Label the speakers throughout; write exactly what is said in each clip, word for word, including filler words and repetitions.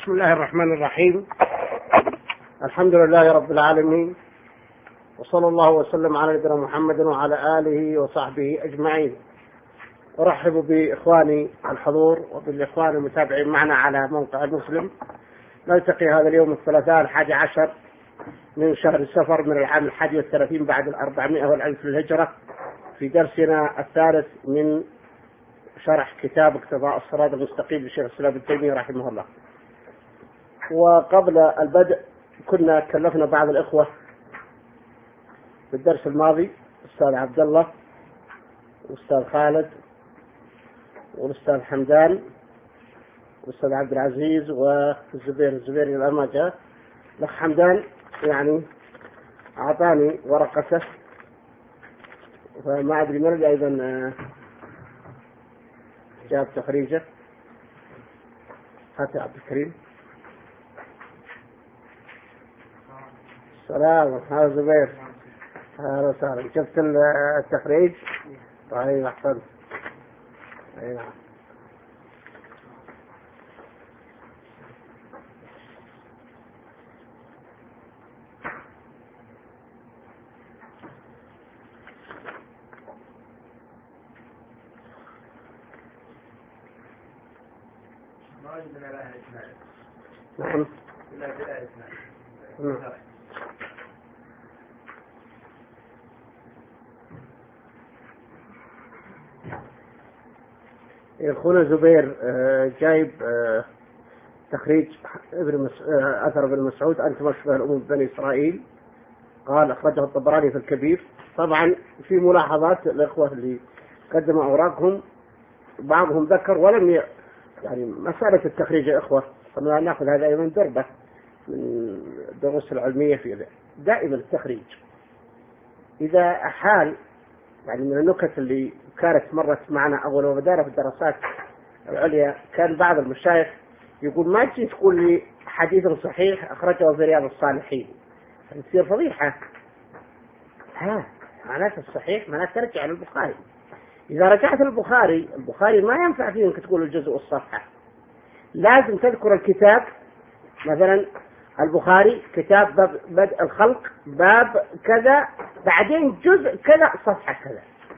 Speaker 1: بسم الله الرحمن الرحيم. الحمد لله رب العالمين، وصلى الله وسلم على نبينا محمد وعلى آله وصحبه أجمعين. أرحب بإخواني الحضور وبالإخوان المتابعين معنا على موقع المسلم. نلتقي هذا اليوم الثلاثاء الحادي عشر من شهر السفر من العام الحادي والثلاثين بعد الأربعمائة والألف للهجرة في درسنا الثالث من شرح كتاب اقتضاء الصراط المستقيم لشيخ الإسلام ابن تيمية رحمه الله. وقبل البدء كنا كلفنا بعض الإخوة بالدرس الماضي، الأستاذ عبد الله والأستاذ خالد والأستاذ حمدان والأستاذ عبد العزيز والزبير الزبير إلى ما جاء. الأخ حمدان يعني أعطاني ورقته، فما أدري من أيضا جاب تخريجه. هات يا عبد الكريم. السلام، هذا زبير. أهلا وسهلا. شفت التخريج؟ طيب أحسنت. أي نعم. نعم. نعم. أخونا زبير جايب تخريج ابن مس... أثر ابن مسعود أنت مشبه الأمم بني إسرائيل، قال أخرجه الطبراني في الكبير. طبعا في ملاحظات الإخوة اللي قدموا أوراقهم، بعضهم ذكر ولم ي... يعني مسألة التخريج يا إخوة قلنا نأخذ هذا أيضا دربة من الدروس العلمية في ذا. دائما التخريج إذا أحال يعني من النكت اللي كانت مرت معنا أول وبدارة في الدراسات العليا، كان بعض المشايخ يقول ما تجي تقول لي حديث صحيح أخرجه في رياض الصالحين، تصير فضيحة. ها معناته الصحيح معناته ترجع للبخاري. إذا رجعت للبخاري، البخاري ما ينفع فيه أنك تقول الجزء والصفحة، لازم تذكر الكتاب. مثلا البخاري كتاب باب بدء الخلق باب كذا، بعدين جزء كذا صفحة كذا،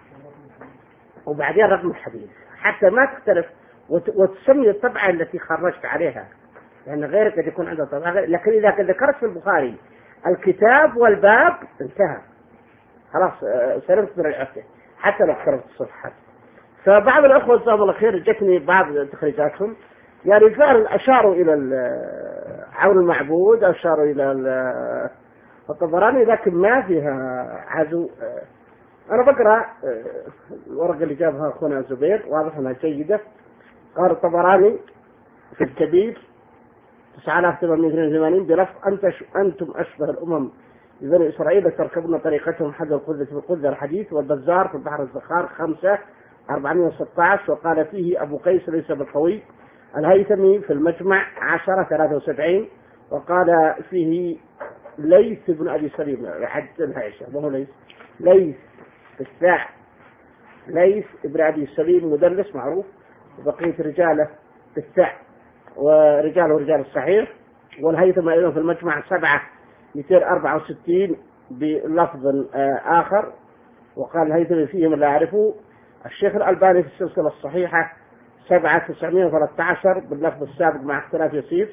Speaker 1: وبعدين رقم الحديث، حتى ما تختلف وتسمي الطبعة التي خرجت عليها، لأن غيرك قد يكون عنده طبعة غير. لكن إذا ذكرت في البخاري الكتاب والباب انتهى، خلاص سلمت من العهدة حتى لو كتبت الصفحات. فبعض الأخوة جزاهم الله خير جتني بعض تخريجاتهم، يعني فعلا أشاروا إلى عون المعبود، أشاروا إلى الطبراني، لكن ما فيها عزو. أنا بقرأ الورقة اللي جابها أخونا زبير، واضح أنها جيدة. قال الطبراني في الكبير تسعة آلاف وثمانمائة واثنين وثمانين بلفظ أنتم أشبه الأمم بني إسرائيل تركبون طريقتهم حذو القذة في القذة الحديث. والبزار في البحر الزخار خمسة أربعمائة وستة عشر، وقال فيه أبو قيس ليس بالقوي. الهيثمي في المجمع عشرة ثلاثة وسبعين، وقال فيه ليث بن أبي سليم حد الهيثم، وهو ليث ليث الساع ليث ابن أبي سليم مدرس معروف، وبقية رجاله الساع ورجاله رجال الصحيح. والهيثم أيضا في المجمع سبعة مئتين وأربعة وستين بلفظ آخر، وقال الهيثم فيه من لا أعرفه. الشيخ الألباني في السلسلة الصحيحة سبعة تسعمائة وثلاثة عشر باللفظ السابق مع اختلاف يسير،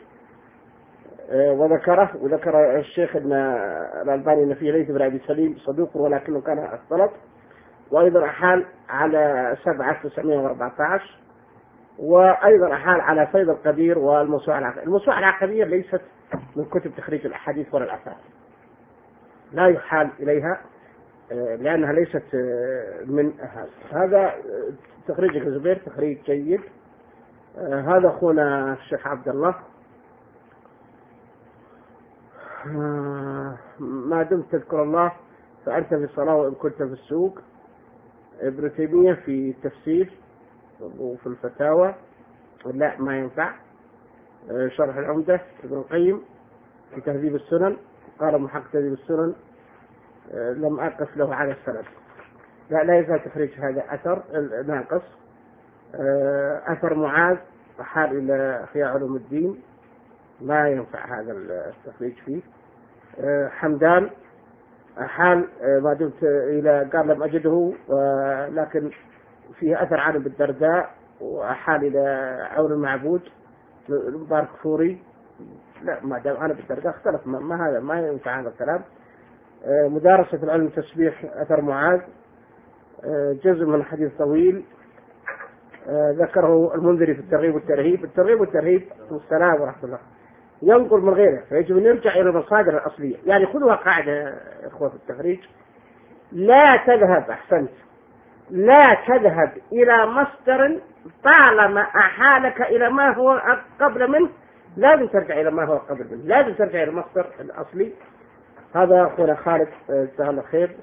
Speaker 1: وذكره وذكر الشيخ ان الألباني ان فيه ليث بن أبي سليم صدوق ولكنه كان اختلط. وايضا احال على سبعة تسعمائة وأربعة عشر، وايضا احال على فيض القدير والموسوعة العقدية. الموسوعة العقدية ليست من كتب تخريج الاحاديث ولا الاثار، لا يحال اليها لانها ليست من هذا. هذا تخريجك زبير تخريج جيد. هذا اخونا الشيخ عبد الله. ما دمت تذكر الله فأنت في الصلاة وإن كنت في السوق. ابن تيمية في التفسير وفي الفتاوى لا ما ينفع. شرح العمدة ابن القيم في تهذيب السنن، قال محقق تهذيب السنن لم أقف له على السند. لا لا يزال تخريج هذا أثر ناقص. أثر معاذ حال إلى أحياء علوم الدين ما ينفع هذا التخريج فيه. حمدان حال ما دمت إلى قال لم أجده لكن فيه أثر عنه بالدرداء، وأحال إلى عون المعبود المبارك فوري. لا ما دام أنا بالدرداء اختلف، ما, ما هذا ما ينفع هذا الكلام. مدارسة العلم التسبيح أثر معاذ، جزء من حديث طويل ذكره المنذري في الترغيب والترهيب. الترغيب والترهيب والسلام ورحمة الله ينقل من غيره، فيجب أن نرجع إلى المصادر الأصلية. يعني خذوها قاعدة إخوة في التخريج، لا تذهب أحسنت لا تذهب إلى مصدر طالما أحالك إلى ما هو قبل منه، لازم ترجع إلى ما هو قبل منه، لازم ترجع إلى المصدر الأصلي. هذا أخونا خالد جزاه الله خير.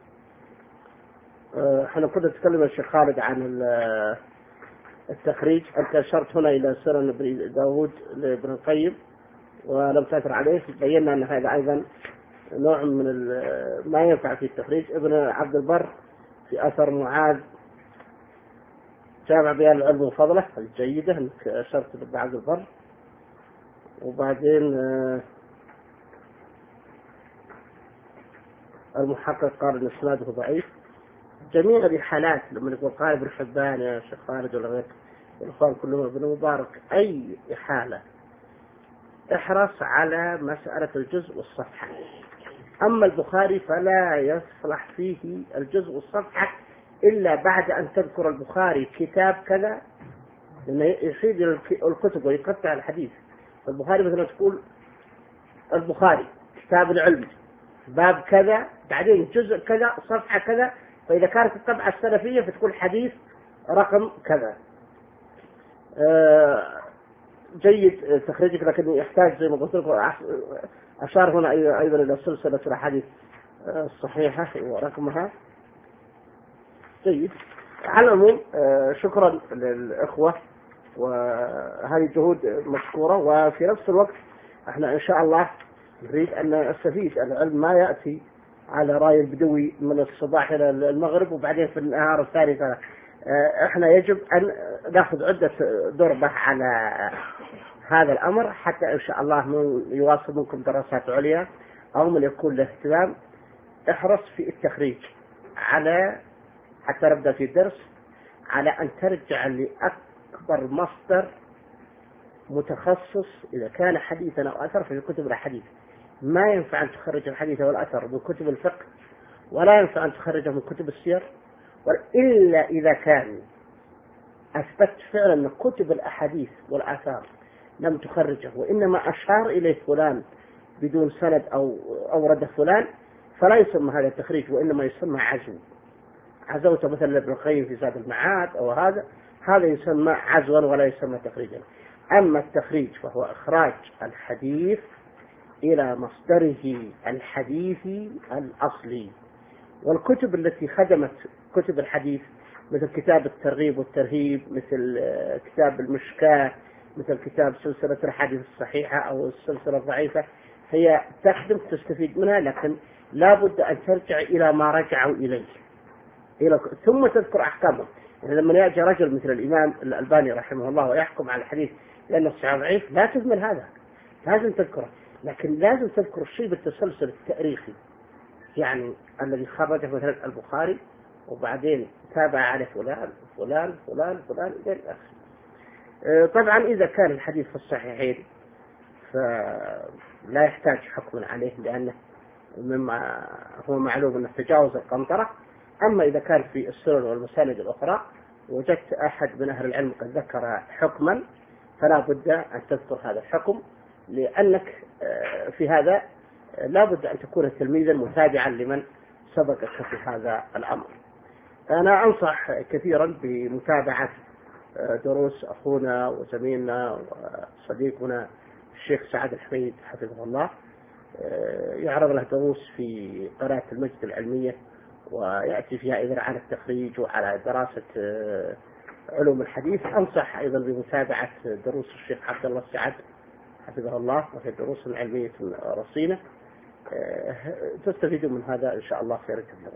Speaker 1: احنا كنا نتكلم الشيخ خالد عن التخريج، أنت أشرت هنا إلى سنن داود لابن القيم ولم تأثر عليه، بينا أن هذا أيضا نوع من ما ينفع في التخريج. ابن عبد البر في أثر معاذ جامع بيان العلم وفضله الجيدة، أنك أشرت ابن عبد البر. وبعدين المحقق قال أن إسناده ضعيف. جميع الحالات لما يقول قال ابن حبان يا شيخ خالد ولا غير الإخوان كلهم ابن مبارك، أي حالة احرص على مسألة الجزء والصفحة. أما البخاري فلا يصلح فيه الجزء والصفحة إلا بعد أن تذكر البخاري كتاب كذا، لأنه يصيد الكتب ويقطع الحديث. البخاري مثلا تقول البخاري كتاب العلم باب كذا، بعدين جزء كذا صفحة كذا، فإذا كانت الطبعة السلفية فتكون حديث رقم كذا. جيد تخريجك، لكن يحتاج زي ما قلت لكم أشار هنا أيضا إلى سلسلة الأحاديث الصحيحة ورقمها. جيد. على العموم شكرا للإخوة، وهذه جهود مشكورة. وفي نفس الوقت احنا إن شاء الله نريد أن نستفيد. العلم ما يأتي على رأي البدوي من الصباح إلى المغرب وبعدين في النهار الثاني. احنا يجب أن نأخذ عدة ضربة على هذا الأمر حتى إن شاء الله من يواصل منكم دراسات عليا أو من يكون له اهتمام. احرص في التخريج على حتى نبدأ في الدرس على أن ترجع لأكبر مصدر متخصص إذا كان حديثا أو أثر في كتب الحديث. ما ينفع أن تخرج الحديث والأثر من كتب الفقه، ولا ينفع أن تخرجه من كتب السير، إلا إذا كان أثبت فعلا أن كتب الأحاديث والآثار لم تخرجه وإنما أشار إليه فلان بدون سند أو أورد فلان، فلا يسمى هذا التخريج وإنما يسمى عزو. عزوت مثلا ابن القيم في زاد المعاد أو هذا هذا يسمى عزوا ولا يسمى تخريجا. أما التخريج فهو إخراج الحديث إلى مصدره الحديثي الأصلي. والكتب التي خدمت كتب الحديث مثل كتاب الترغيب والترهيب، مثل كتاب المشكاة، مثل كتاب سلسلة الحديث الصحيحة أو السلسلة الضعيفة، هي تخدم تستفيد منها، لكن لا بد أن ترجع إلى ما رجعوا إليه إلى ثم تذكر أحكامه. يعني لما يأتي رجل مثل الإمام الألباني رحمه الله ويحكم على الحديث لأنه الصحيح ضعيف، لا تهمل هذا، لازم تذكره، لكن لازم تذكر الشيء بالتسلسل التاريخي. يعني الذي خرجه مثلا البخاري وبعدين تابع على فلان فلان فلان فلان إلى الآخر. طبعا إذا كان الحديث في الصحيحين فلا يحتاج حكم عليه لأنه مما هو معلوم أنه تجاوز القنطرة. أما إذا كان في السنن والمساند الأخرى وجدت أحد من أهل العلم قد ذكر حكما فلا بد أن تذكر هذا الحكم، لأنك في هذا لا بد أن تكون تلميذا متابعا لمن سبقك في هذا الأمر. أنا أنصح كثيرا بمتابعة دروس أخونا وزميلنا وصديقنا الشيخ سعد الحميد حفظه الله. يعرض له دروس في قناة المجد العلمية ويأتي فيها إذا عن التخريج وعلى دراسة علوم الحديث. أنصح أيضا بمتابعة دروس الشيخ عبد الله السعد حفظه الله وهي دروس علمية رصينة، تستفيدوا من هذا إن شاء الله خير كثيرا.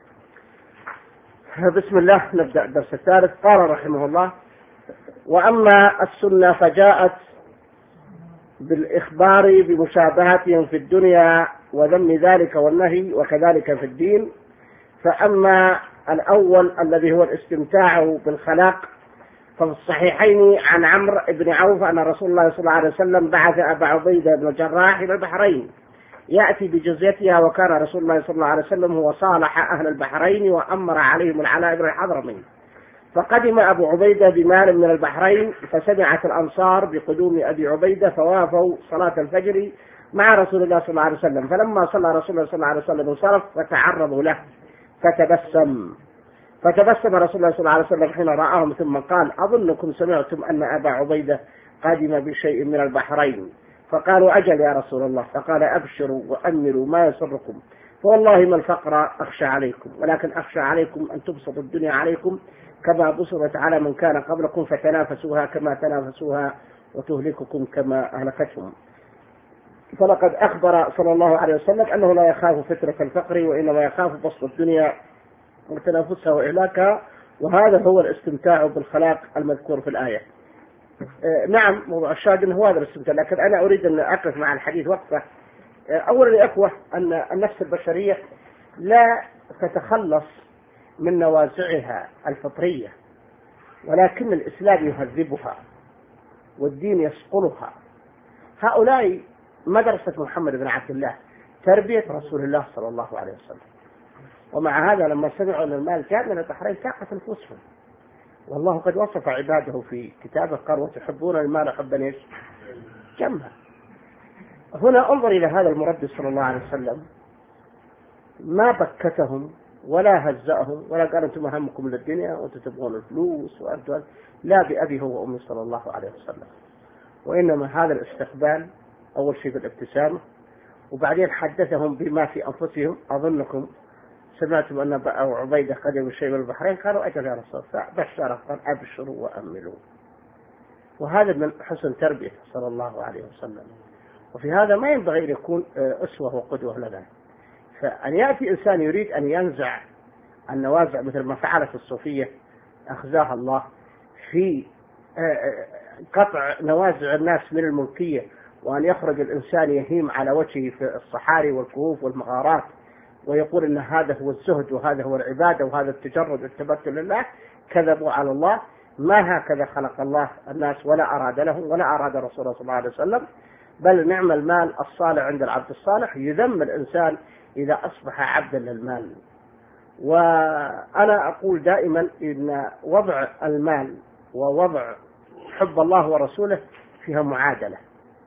Speaker 1: بسم الله نبدأ الدرس الثالث. قال رحمه الله: وأما السنة فجاءت بالإخبار بمشابهتهم في الدنيا وذم ذلك والنهي وكذلك في الدين. فأما الأول الذي هو الاستمتاع بالخلاق ففي الصحيحين عن عمرو بن عوف أن رسول الله صلى الله عليه وسلم بعث أبا عبيدة بن الجراح إلى البحرين يأتي بجزيتها، وكان رسول الله صلى الله عليه وسلم هو صالح أهل البحرين وأمر عليهم العلاء بن الحضرمي. فقدم أبو عبيدة بمال من البحرين، فسمعت الأنصار بقدوم أبي عبيدة فوافوا صلاة الفجر مع رسول الله صلى الله عليه وسلم. فلما صلى رسول الله صلى الله عليه وسلم انصرف فتعرضوا له فتبسم فتبسم رسول الله صلى الله عليه وسلم حين رآهم ثم قال: أظنكم سمعتم أن أبا عبيدة قادم بشيء من البحرين. فقالوا: أجل يا رسول الله. فقال: أبشروا وأملوا ما يسركم، فوالله ما الفقر أخشى عليكم، ولكن أخشى عليكم أن تبسط الدنيا عليكم كما بسطت على من كان قبلكم فتنافسوها كما تنافسوها وتهلككم كما أهلكتهم. فلقد أخبر صلى الله عليه وسلم أنه لا يخاف فترة الفقر، وإنما يخاف بسط الدنيا وتنافسها وإهلاكها، وهذا هو الاستمتاع بالخلاق المذكور في الآية. آه نعم، موضوع الشاهد هو هذا الاستمتاع، لكن أنا أريد أن أقف مع الحديث وقفة. آه أولا يا أخوة، أن النفس البشرية لا تتخلص من نوازعها الفطرية، ولكن الإسلام يهذبها والدين يصقلها. هؤلاء مدرسة محمد بن عبد الله، تربية رسول الله صلى الله عليه وسلم. ومع هذا لما سمعوا أن المال جاء من البحرين ساقت نفوسهم، والله قد وصف عباده في كتابه قال: وتحبون المال حبا ايش؟ جما. هنا انظر إلى هذا المربي صلى الله عليه وسلم، ما بكتهم ولا هزأهم ولا قال أنتم همكم للدنيا وأنتم تبغون الفلوس وأنتم، لا، بأبي هو وأمي صلى الله عليه وسلم. وإنما هذا الاستقبال أول شيء بالابتسامة، وبعدين حدثهم بما في أنفسهم. أظنكم سمعتم أن أبا عبيدة قدم الشيء من البحرين. قالوا: أجل يا رسول الله. فبشر قال: أبشروا وأملوا. وهذا من حسن تربية صلى الله عليه وسلم. وفي هذا ما ينبغي أن يكون أسوة وقدوة لنا. فأن يأتي إنسان يريد أن ينزع النوازع مثل ما فعلت الصوفية أخزاها الله في قطع نوازع الناس من الملكية، وأن يخرج الإنسان يهيم على وجهه في الصحاري والكهوف والمغارات ويقول إن هذا هو الزهد وهذا هو العبادة وهذا التجرد والتبتل لله، كذبوا على الله. ما هكذا خلق الله الناس ولا أراد لهم ولا أراد رسوله صلى الله عليه وسلم. بل نعم المال الصالح عند العبد الصالح. يذم الإنسان إذا أصبح عبدا للمال. وأنا أقول دائما إن وضع المال ووضع حب الله ورسوله فيها معادلة.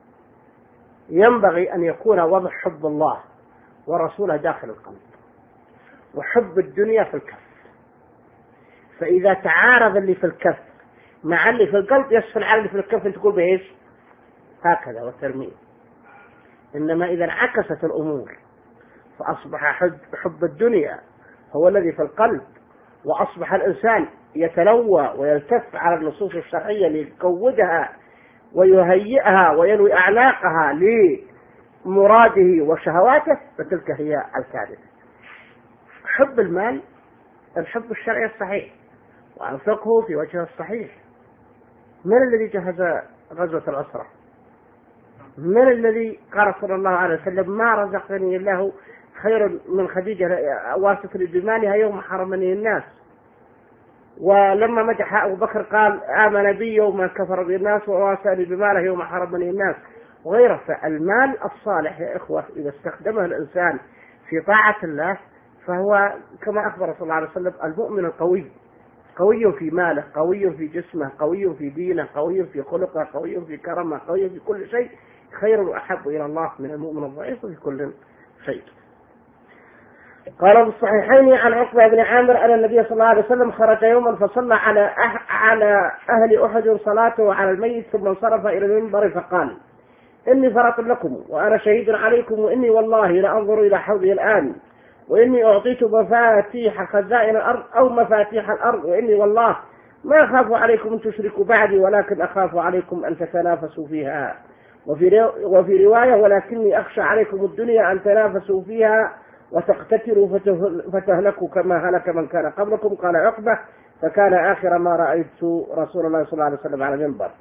Speaker 1: ينبغي أن يكون وضع حب الله ورسوله داخل القلب، وحب الدنيا في الكف. فإذا تعارض اللي في الكف مع اللي في القلب يسفل على اللي في الكف، أنت تقول بإيش؟ هكذا والترميم. إنما إذا انعكست الأمور فأصبح حب, حب الدنيا هو الذي في القلب، وأصبح الإنسان يتلوى ويلتف على النصوص الشرعية ليقودها ويهيئها وينوي أعناقها لمراده وشهواته، فتلك هي الكارثة. حب المال الحب الشرعي الصحيح، وأنفقه في وجهه الصحيح. من الذي جهز غزوة العسرة؟ من الذي قال صلى الله عليه وسلم: ما رزقني الله خير من خديجة واسطني بمالها يوم حرمني الناس؟ ولما مدح أبو بكر قال: آمن بي يوم كفر بالناس وواساني بماله يوم حرمني الناس، وغيره. فالمال الصالح يا إخوة إذا استخدمه الإنسان في طاعة الله فهو كما أخبر صلى الله عليه وسلم المؤمن القوي، قوي في ماله، قوي في جسمه، قوي في دينه، قوي في خلقه، قوي في كرمه، قوي في كل شيء، خير وأحب إلى الله من المؤمن الضعيف في كل شيء. قال في الصحيحين عن عقبة بن عامر أن النبي صلى الله عليه وسلم خرج يوما فصلى على أه على أهل أحد صلاته على الميت، ثم انصرف إلى المنبر فقال: إني فرط لكم وأنا شهيد عليكم، وإني والله لأنظر إلى حوضي الآن، وإني أعطيت مفاتيح خزائن الأرض أو مفاتيح الأرض، وإني والله ما أخاف عليكم أن تشركوا بعدي، ولكن أخاف عليكم أن تتنافسوا فيها. وفي وفي رواية: ولكني أخشى عليكم الدنيا أن تنافسوا فيها وتقتتلوا فتهلكوا كما هلك من كان قبلكم. قال عقبة: فكان آخر ما رأيت رسول الله صلى الله عليه وسلم على المنبر.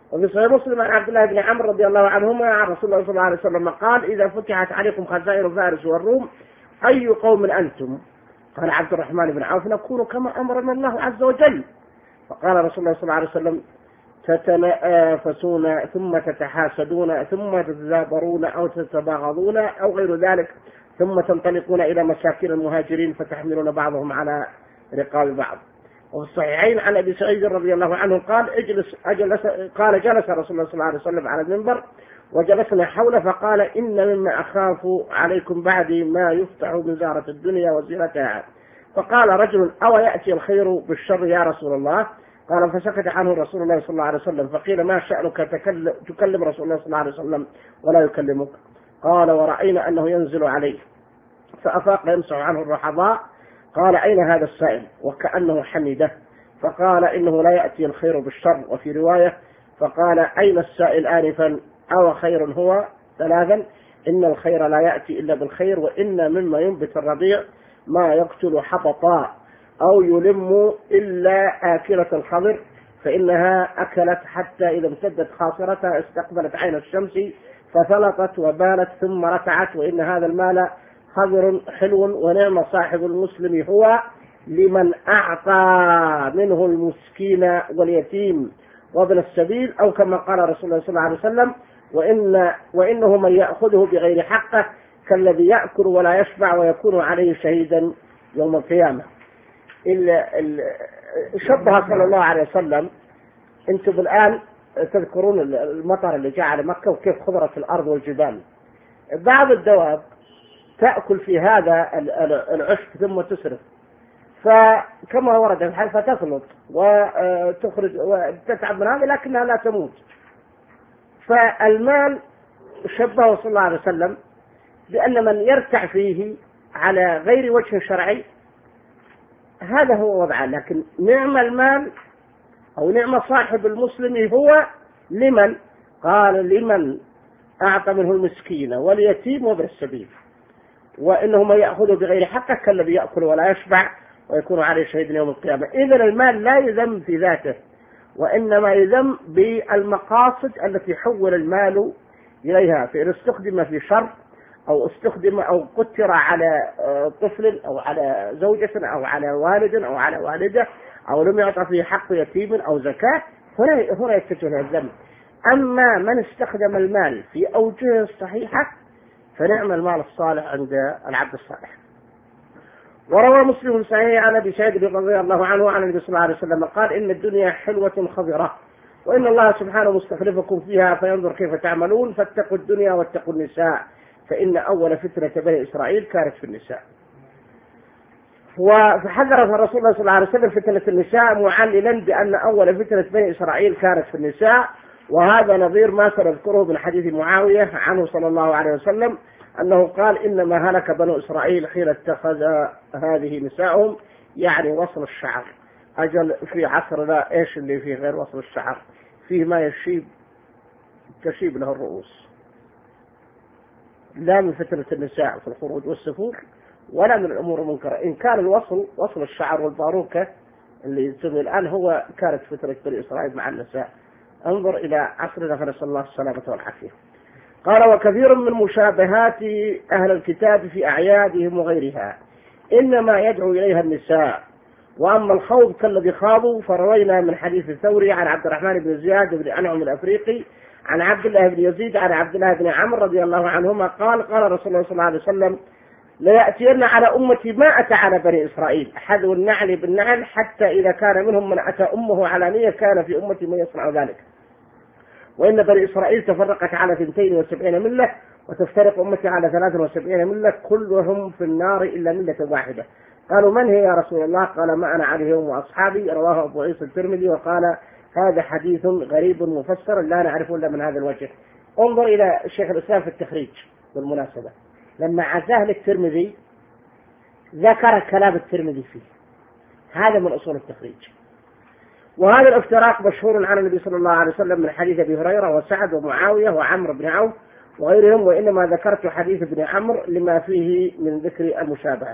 Speaker 1: وفي صحيح مسلم عن عبد الله بن عمرو رضي الله عنهما عن رسول الله صلى الله عليه وسلم قال: إذا فتحت عليكم خزائن فارس والروم أي قوم أنتم؟ قال عبد الرحمن بن عوف: نكون كما أمرنا الله عز وجل. فقال رسول الله صلى الله عليه وسلم: تتنافسون ثم تتحاسدون ثم تتزابرون أو تتباغضون أو غير ذلك، ثم تنطلقون إلى مساكن المهاجرين فتحملون بعضهم على رقاب بعض. وفي الصحيحين عن أبي سعيد رضي الله عنه قال: اجلس أجلس قال جلس رسول الله صلى الله عليه وسلم على المنبر وجلسنا حوله فقال: إن مما أخاف عليكم بعدي ما يفتح من زهرة الدنيا وزينتها. فقال رجل: أو يأتي الخير بالشر يا رسول الله؟ قال: فسكت عنه رسول الله صلى الله عليه وسلم. فقيل: ما شأنك تكلم رسول الله صلى الله عليه وسلم ولا يكلمك؟ قال: ورأينا أنه ينزل عليه. فأفاق يمسح عنه الرحضاء. قال: أين هذا السائل؟ وكأنه حمده. فقال: إنه لا يأتي الخير بالشر. وفي رواية: فقال: أين السائل آنفا؟ أو خير هو؟ ثلاثا: إن الخير لا يأتي إلا بالخير، وإن مما ينبت الربيع ما يقتل حبطا أو يلم إلا آكلة الخضر، فإنها أكلت حتى إذا امتدت خاصرتها استقبلت عين الشمس فثلطت وبانت ثم رتعت، وإن هذا المال خضر حلو ونعم صاحب المسلم هو لمن أعطى منه المسكين واليتيم وابن السبيل، أو كما قال رسول الله صلى الله عليه وسلم: وإن وإنه من يأخذه بغير حقه كالذي يأكل ولا يشبع ويكون عليه شهيدا يوم القيامة. شبه صلى الله عليه وسلم. انتم الآن تذكرون المطر اللي جاء على مكة وكيف خضرت الأرض والجبال. بعض الدواب تأكل في هذا العشب ثم تسرف، فكما ورد في الحديث فتخلط وتخرج وتتعب من هذا لكنها لا تموت. فالمال شبهه صلى الله عليه وسلم بأن من يرتع فيه على غير وجه شرعي هذا هو وضعه، لكن نعم المال أو نعم صاحب المسلم هو لمن؟ قال: لمن أعطى منه المسكين واليتيم وابن السبيل، وإنه من يأخذه بغير حقه كالذي يأكل ولا يشبع ويكون عليه شهيد يوم القيامة. إذن المال لا يذم في ذاته، وإنما يذم بالمقاصد التي حول المال إليها، فإن استخدم في شر أو استخدم أو قتر على طفل أو على زوجة أو على والد أو على والدة أو لم يعطى فيه حق يتيم أو زكاة، هنا هنا يتجه له الذم. أما من استخدم المال في أوجه صحيحة فنعم المال الصالح عند العبد الصالح. وروى مسلم صحيح عن أبي سعيد رضي الله عنه عن النبي صلى الله عليه وسلم قال: إن الدنيا حلوة خضرة، وإن الله سبحانه مستخلفكم فيها فينظر كيف تعملون، فاتقوا الدنيا واتقوا النساء، فإن أول فتنة بني إسرائيل كانت في النساء. وحذر الرسول صلى الله عليه وسلم فتنة النساء معللا بأن أول فتنة بني إسرائيل كانت في النساء، وهذا نظير ما سنذكره من حديث معاوية عنه صلى الله عليه وسلم أنه قال: إنما هلك بنو إسرائيل حين اتخذ هذه نساءهم، يعني وصل الشعر. أجل في عصرنا إيش اللي فيه غير وصل الشعر؟ فيه ما يشيب تشيب له الرؤوس، لا من فتنة النساء في الخروج والسفور ولا من الأمور المنكرة. إن كان الوصل وصل الشعر والباروكة اللي يسمى الآن هو كانت فتنة بني إسرائيل مع النساء. انظر إلى عصرنا فنسأل الله السلامة والعافية. قال: وكثير من مشابهات أهل الكتاب في أعيادهم وغيرها إنما يدعو إليها النساء، وأما الخوض كالذي خاضوا فروينا من حديث الثوري عن عبد الرحمن بن زياد بن أنعم الأفريقي عن عبد الله بن يزيد عن عبد الله بن عمرو رضي الله عنهما قال: قال رسول الله صلى الله عليه وسلم: ليأتين على أمتي ما أتى على بني إسرائيل، حذو النعل بالنعل، حتى إذا كان منهم من أتى أمه علانية كان في أمتي من يصنع ذلك. وإن بني إسرائيل تفرقت على اثنتين وسبعين ملة، وتفترق أمتي على ثلاث وسبعين ملة، كلهم في النار إلا ملة واحدة. قالوا: من هي يا رسول الله؟ قال: ما أنا عليه وأصحابي. رواه أبو عيسى الترمذي وقال: هذا حديث غريب مفسر لا نعرفه إلا من هذا الوجه. انظر إلى الشيخ الإسلام في التخريج بالمناسبة، لما عزاه للترمذي ذكر كلام الترمذي فيه، هذا من أصول التخريج. وهذا الافتراق مشهور عن النبي صلى الله عليه وسلم من حديث أبي هريرة وسعد ومعاوية وعمرو بن عوف وغيرهم، وإنما ذكرت حديث ابن عمرو لما فيه من ذكر المشابهة.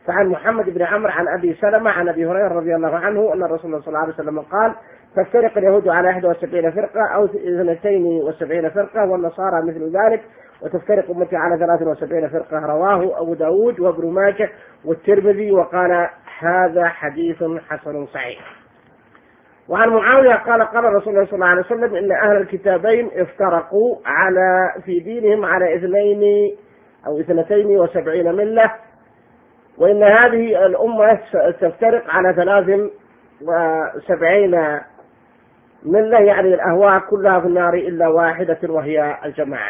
Speaker 1: فعن محمد بن عمرو عن أبي سلمة عن أبي هريرة رضي الله عنه أن الرسول صلى الله عليه وسلم قال: تفترق اليهود على إحدى وسبعين فرقة أو اثنتين وسبعين فرقة والنصارى مثل ذلك، وتفترق أمتي على ثلاث وسبعين فرقة. رواه أبو داود وابن ماجه والترمذي وقال: هذا حديث حسن صحيح. وعن معاوية قال: قال رسول الله صلى الله عليه وسلم: إن أهل الكتابين افترقوا على في دينهم على اثنين أو اثنتين وسبعين ملة، وإن هذه الأمة تفترق على ثلاث وسبعين ملة، يعني الأهواء كلها في النار إلا واحدة وهي الجماعة.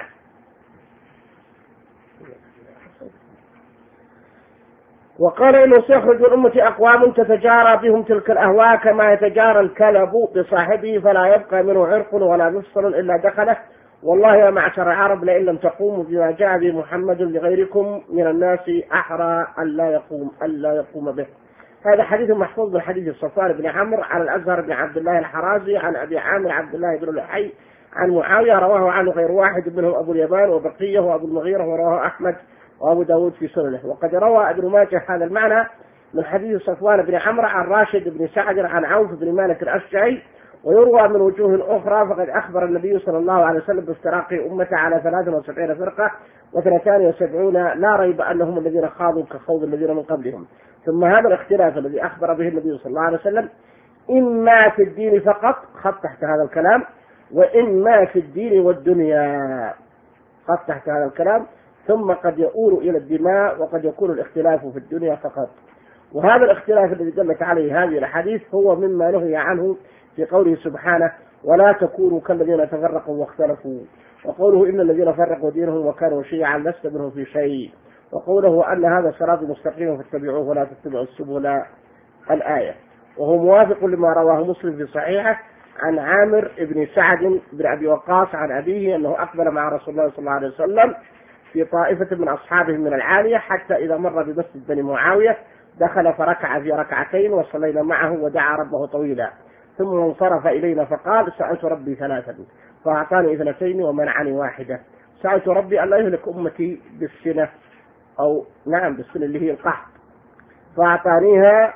Speaker 1: وقال: إنه سيخرج من أمتي أقوام تتجارى بهم تلك الأهواء كما يتجارى الكلب بصاحبه، فلا يبقى منه عرق ولا مفصل إلا دخله. والله يا معشر العرب لئن لم تقوموا بما جاء به محمد لغيركم من الناس أحرى ألا يقوم ألا يقوم به. هذا حديث محفوظ من حديث صفوان بن عمرو عن الأزهر بن عبد الله الحرازي عن أبي عامر عبد الله بن لحي عن معاوية، رواه عنه غير واحد منهم أبو اليمان وبقية وأبو المغيرة، ورواه أحمد وأبو داود في سننه. وقد روى ابن ماجه هذا المعنى من حديث صفوان بن عمرو عن راشد بن سعد عن عوف بن مالك الأشجعي، ويروى من وجوه أخرى. فقد أخبر النبي صلى الله عليه وسلم بافتراق أمته على ثلاث وسبعين فرقة واثنتان وسبعون، لا ريب أنهم الذين خاضوا كخوض الذين من قبلهم. ثم هذا الاختلاف الذي أخبر به النبي صلى الله عليه وسلم إما في الدين فقط، خط تحت هذا الكلام، وإما في الدين والدنيا، خط تحت هذا الكلام، ثم قد يؤول إلى الدماء، وقد يكون الاختلاف في الدنيا فقط. وهذا الاختلاف الذي دلت عليه هذه الحديث هو مما نهي عنه في قوله سبحانه: ولا تكونوا كالذين تفرقوا واختلفوا، وقوله: إن الذين فرقوا دينهم وكانوا شيعا لست منهم في شيء، وقوله: أن هذا صراط مستقيم فاتبعوه ولا تتبعوا السبل، الآية. وهو موافق لما رواه مسلم في صحيحه عن عامر بن سعد بن أبي وقاص عن أبيه أنه أقبل مع رسول الله صلى الله عليه وسلم في طائفة من أصحابه من العالية، حتى إذا مر بمسجد بني معاوية دخل فركع في ركعتين وصلينا معه ودعا ربه طويلا، ثم انصرف إلينا فقال: سألت ربي ثلاثا فأعطاني اثنتين ومنعني واحدة. سألت ربي ألا يهلك أمتي بالسنة، أو نعم بالسنة اللي هي القحط، فأعطانيها،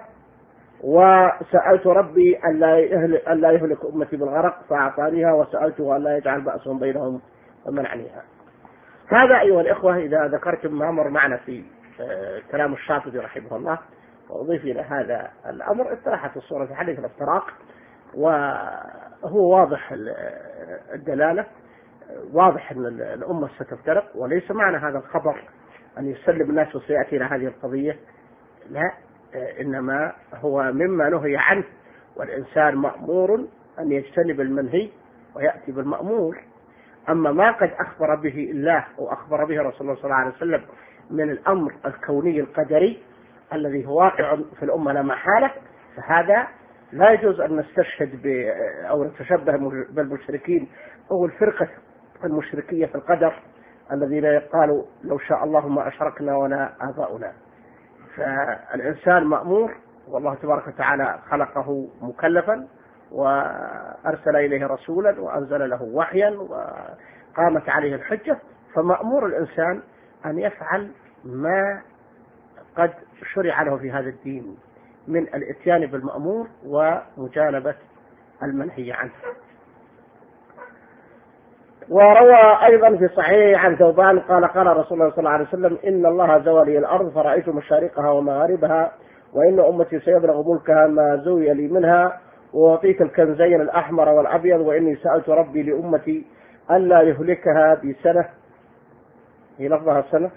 Speaker 1: وسألت ربي ألا يهلك أمتي بالغرق فأعطانيها، وسألته ألا يجعل بأسهم بينهم ومنعنيها. هذا أيها الإخوة إذا ذكرتم ما مر معنا في كلام الشاطبي رحمه الله، وأضيف إلى هذا الأمر اتضحت الصورة في حديث الافتراق، وهو واضح الدلالة، واضح أن الأمة ستفترق، وليس معنى هذا الخبر أن يسلم الناس وسيأتي إلى هذه القضية، لا، إنما هو مما نهي عنه، والإنسان مأمور أن يجتنب المنهي ويأتي بالمأمور. أما ما قد أخبر به الله أو أخبر به رسول الله صلى الله عليه وسلم من الأمر الكوني القدري الذي هو واقع في الأمة لا محالة، فهذا لا يجوز أن نستشهد أو نتشبه بالمشركين أو الفرقة المشركية في القدر الذين يقالوا: لو شاء الله ما أشركنا ولا آباؤنا. فالإنسان مأمور، والله تبارك وتعالى خلقه مكلفا وأرسل إليه رسولا وأنزل له وحيا وقامت عليه الحجة، فمأمور الإنسان أن يفعل ما قد شرع له في هذا الدين من الاتيان بالمأمور ومجانبة المنهي عنه. وروى أيضا في صحيح عن ثوبان قال: قال رسول الله صلى الله عليه وسلم: إن الله زوى لي الأرض فرأيت مشارقها ومغاربها، وإن أمتي سيبلغ ملكها ما زوي لي منها، ووطيت الكنزين الأحمر والأبيض، وإني سألت ربي لأمتي ألا يهلكها بسنة، هي لفظها سنة،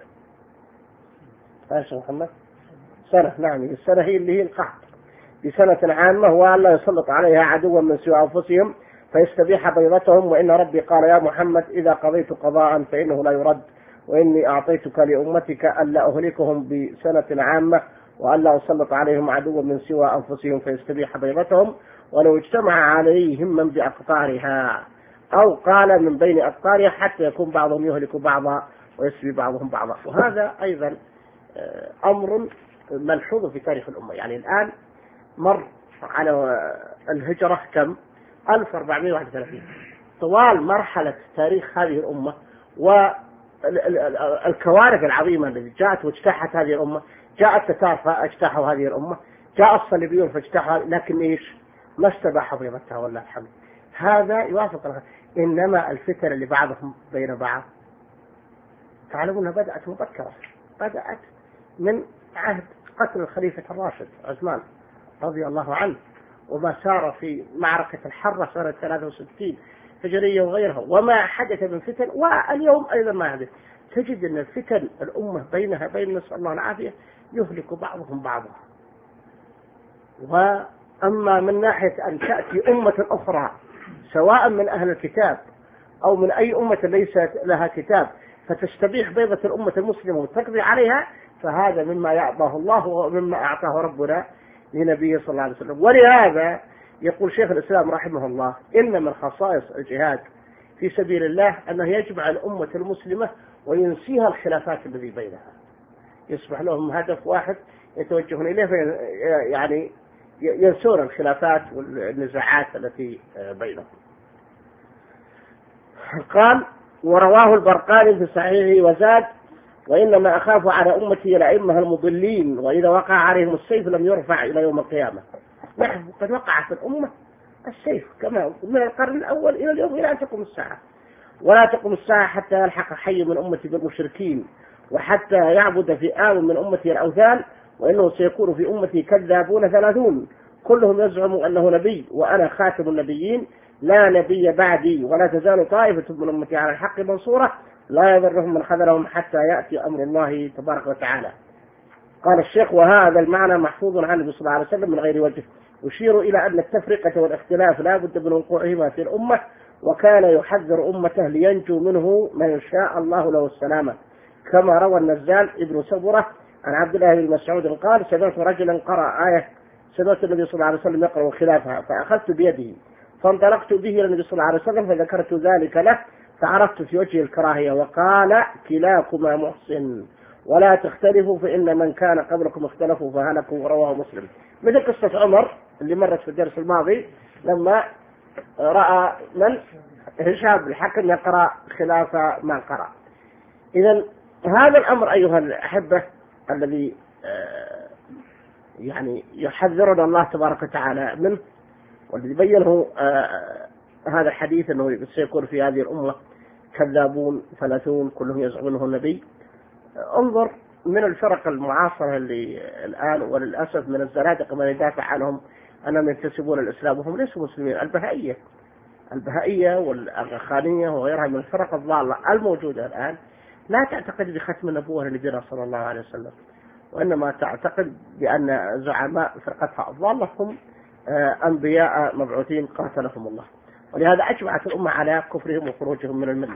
Speaker 1: ماشي محمد، سنة، نعم السنة هي اللي هي القحط، بسنة عامة، وألا يسلط عليها عدوا من سوى أنفسهم فيستبيح بيضتهم. وإن ربي قال: يا محمد إذا قضيت قضاء فإنه لا يرد، وإني أعطيتك لأمتك ألا أهلكهم بسنة عامة، وألا أسلط عليهم عدوا من سوى أنفسهم فيستبيح بيضتهم، ولو اجتمع عليهم من بأقطارها، أو قال من بين أقطارها، حتى يكون بعضهم يهلك بعضا ويسبي بعضهم بعضا. وهذا أيضا أمر ملحوظ في تاريخ الأمة. يعني الآن مر على الهجرة كم؟ ألف وأربعمائة وواحد وثلاثين. طوال مرحلة تاريخ هذه الأمة والكوارث العظيمة التي جاءت واجتاحت هذه الأمة جاء التتار فاجتاحوا هذه الأمة، جاء الصليبيون فاجتاحوا، لكن إيش؟ ما استباحوا بيضتها والله الحمد. هذا يوافق الغ... إنما الفتن اللي بعضهم بين بعض تعلمونها بدأت مبكرة، بدأت من عهد قتل الخليفة الراشد عثمان رضي الله عنه، وما سار في معركة الحرة سنة ثلاثة وستين هجرية وغيرها، وما حدث من فتن، واليوم أيضا ما حدث. تجد أن الفتن الأمة بينها بين، نسأل الله العافية، يهلك بعضهم بعضا. وأما من ناحية أن تأتي أمة أخرى سواء من أهل الكتاب أو من أي أمة ليست لها كتاب فتستبيح بيضة الأمة المسلمة وتقضي عليها، فهذا مما يعطاه الله ومما أعطاه ربنا لنبيه صلى الله عليه وسلم. ولهذا يقول شيخ الإسلام رحمه الله إن من خصائص الجهاد في سبيل الله أنه يجمع الأمة المسلمة وينسيها الخلافات التي بينها، يصبح لهم هدف واحد يتوجهون إليه، يعني ينسون الخلافات والنزاعات التي بينهم. قال ورواه البرقاني في صحيحه وزاد وإنما أخاف على أمتي الأئمة المضلين وإذا وقع عليهم السيف لم يرفع إلى يوم القيامة. نحن قد وقع في الأمة السيف كما من القرن الأول إلى اليوم إلى أن تقوم الساعة، ولا تقوم الساعة حتى يلحق حي من أمتي بالمشركين وحتى يعبد فئام من أمتي الأوثان، وإنه سيكون في أمتي كذابون ثلاثون كلهم يزعم أنه نبي وأنا خاتم النبيين لا نبي بعدي ولا تزال طائفة من أمتي على الحق منصورة لا يضرهم من خذلهم حتى يأتي أمر الله تبارك وتعالى. قال الشيخ وهذا المعنى محفوظ عن النبي صلى الله عليه وسلم من غير وجه، يشير إلى أن التفرقة والاختلاف لا بد من وقوعهما في الأمة، وكان يحذر أمته لينجو منه من شاء الله له السلامة، كما روى النزال ابن سبرة عن عبد الله بن مسعود قال سمعت رجلا قرأ آية سمعت النبي صلى الله عليه وسلم يقرأ خلافها فأخذت بيده فانطلقت به إلى النبي صلى الله عليه وسلم فذكرت ذلك له فعرفت في وجهه الكراهية وقال كلاكما محسن ولا تختلفوا فإن من كان قبلكم اختلفوا فهلكوا. رواه مسلم. مثل قصة عمر اللي مرت في الدرس الماضي لما رأى من هشام الحكم يقرأ خلاف ما قرأ. إذن هذا الأمر أيها الأحبة الذي يعني يحذرنا الله تبارك وتعالى منه، والذي بينه هذا الحديث أنه سيكون في هذه الأمة كذابون ثلاثون كلهم يزعمونه النبي. انظر من الفرق المعاصرة اللي الآن وللأسف من الزنادقة من يدافع عنهم أنهم ينتسبون الإسلام وهم ليسوا مسلمين، البهائية البهائية والأغاخانية وغيرها من الفرق الضالة الموجودة الآن لا تعتقد بختم النبوة لنبينا صلى الله عليه وسلم، وإنما تعتقد بأن زعماء فرقتها الضالة هم أنبياء مبعوثين قاتلهم الله، ولهذا أجمعت الأمة على كفرهم وخروجهم من الملة.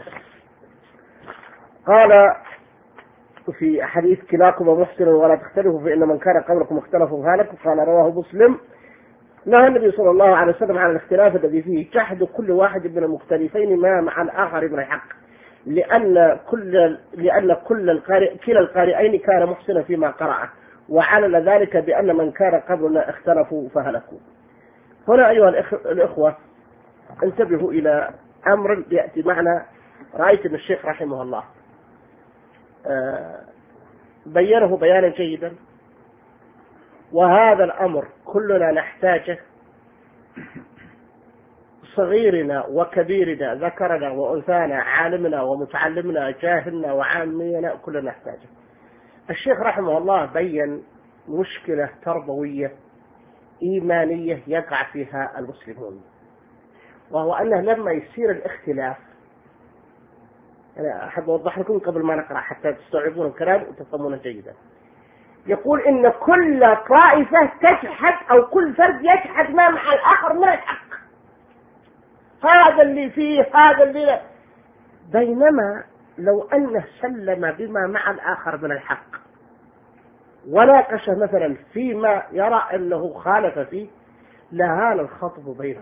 Speaker 1: قال في حديث كلاكم محسن ولا تختلفوا فإن من كان قبلكم اختلفوا فهلكوا. قال رواه مسلم نهى النبي صلى الله عليه وسلم عن الاختلاف الذي فيه جحد كل واحد من المختلفين ما مع الآخر من الحق، لأن كل لأن كل القارئ كلا القارئين كان محسنا فيما قرأه، وعلل ذلك بأن من كان قبلنا اختلفوا فهلكوا. هنا أيها الإخوة انتبهوا إلى أمر يأتي معنا. رأيت أن الشيخ رحمه الله بينه بيانا جيدا، وهذا الأمر كلنا نحتاجه، صغيرنا وكبيرنا ذكرنا وأنثانا عالمنا ومتعلمنا جاهلنا وعامينا كلنا نحتاجه. الشيخ رحمه الله بين مشكلة تربوية إيمانية يقع فيها المسلمون، وهو أنه لما يصير الاختلاف، أنا أحب أوضح لكم قبل ما نقرأ حتى تستوعبون الكلام وتفهمونه جيدا. يقول إن كل طائفة تجحد أو كل فرد يجحد ما مع الآخر من الحق، هذا اللي فيه هذا اللي لا. بينما لو أنه سلم بما مع الآخر من الحق وناقشه مثلا فيما يرى أنه خالف فيه لهان الخطب بينهم.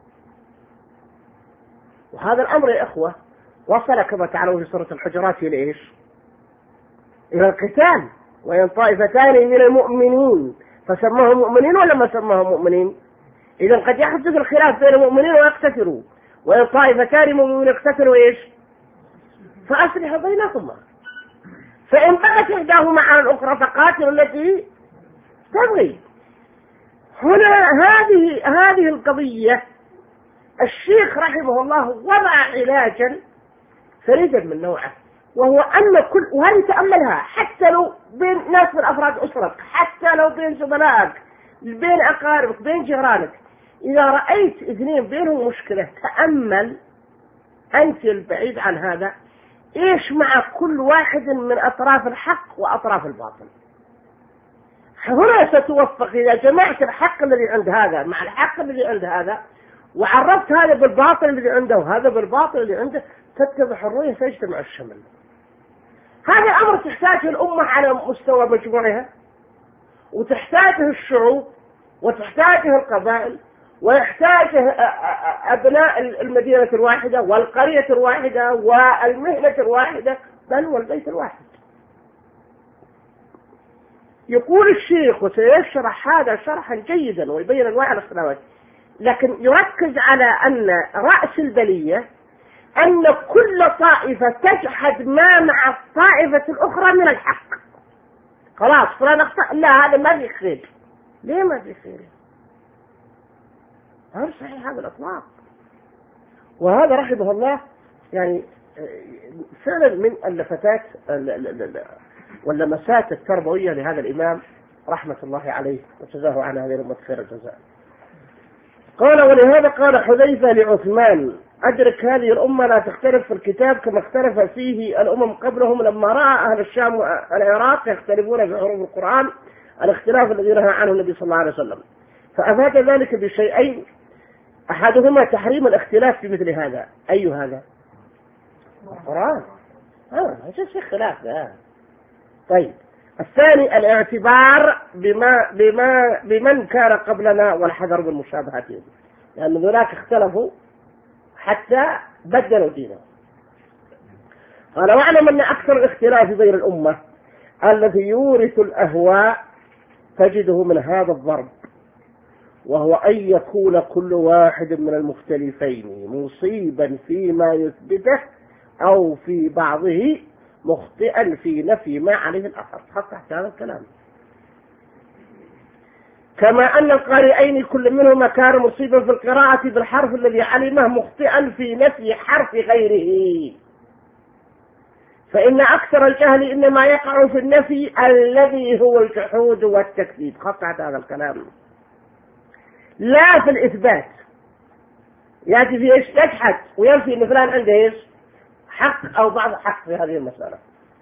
Speaker 1: وهذا الأمر يا إخوة وصل كما تعلمون في سورة الحجرات إلى إيش؟ إلى القتال. وإن طائفتان من المؤمنين فسموهم مؤمنين ولا ما سموهم مؤمنين؟ إذا قد يحدث الخلاف بين المؤمنين ويقتتلوا، وإن طائفتان مؤمنين يقتتلوا إيش؟ فأصلحوا بينهما. فإن بغت إحداهما على الأخرى فقاتلوا التي تبغي. هنا هذه هذه القضية الشيخ رحمه الله وضع علاجا فريدا من نوعه، وهو أن كل، وهذه تأملها حتى لو بين ناس من أفراد أسرتك، حتى لو بين زملائك، بين أقاربك، بين جيرانك، إذا رأيت اثنين بينهم مشكلة تأمل أنت البعيد عن هذا إيش مع كل واحد من أطراف الحق وأطراف الباطل. هنا ستوفق إذا جمعت الحق الذي عند هذا مع الحق الذي عند هذا، وعرفت هذا بالباطل الذي عنده وهذا بالباطل الذي عنده، تتضح الرؤية فيجتمع الشمل. هذا الأمر تحتاجه الأمة على مستوى مجموعها، وتحتاجه الشعوب، وتحتاجه القبائل، ويحتاجه أبناء المدينة الواحدة والقرية الواحدة والمهنة الواحدة، بل والبيت الواحد. يقول الشيخ وسيشرح هذا شرحا جيدا ويبين أنواع الاختلافات، لكن يركز على أن رأس البلية أن كل طائفة تجحد ما مع الطائفة الأخرى من الحق. خلاص فلان أخطأ، لا هذا ما في خير. ليه ما في خير؟ هذا صحيح هذا الأطلاق. وهذا رحمه الله يعني فعلا من اللفتات واللمسات التربوية لهذا الإمام رحمة الله عليه وجزاه عن هذه الأمة خير الجزاء. قال: ولهذا قال حذيفة لعثمان: أدرك هذه الأمة لا تختلف في الكتاب كما اختلف فيه الأمم قبلهم، لما رأى أهل الشام والعراق يختلفون في حروف القرآن الاختلاف الذي نهى عنه النبي صلى الله عليه وسلم، فأفاد ذلك بشيئين: أحدهما تحريم الاختلاف في مثل هذا. أي هذا؟ القرآن. اه شيء خلاف ده. طيب الثاني الاعتبار بما بما بمن كان قبلنا والحذر من مشابهتهم، لأن ذولاك اختلفوا حتى بدلوا دينهم. قال: واعلم أن أكثر الاختلاف بين الأمة الذي يورث الأهواء تجده من هذا الضرب، وهو أن يكون كل واحد من المختلفين مصيبا فيما يثبته أو في بعضه مخطئا في نفي ما عليه الآخر. حط تحت هذا الكلام. كما أن القارئين كل منهما كان مصيبا في القراءة بالحرف الذي علمه مخطئا في نفي حرف غيره، فإن أكثر الجهل إنما يقع في النفي الذي هو الجحود والتكذيب. حط تحت هذا الكلام. لا في الإثبات. يأتي في إيش؟ يجحد وينفي إن فلان عنده إيش؟ حق أو بعض حق في هذه المسألة،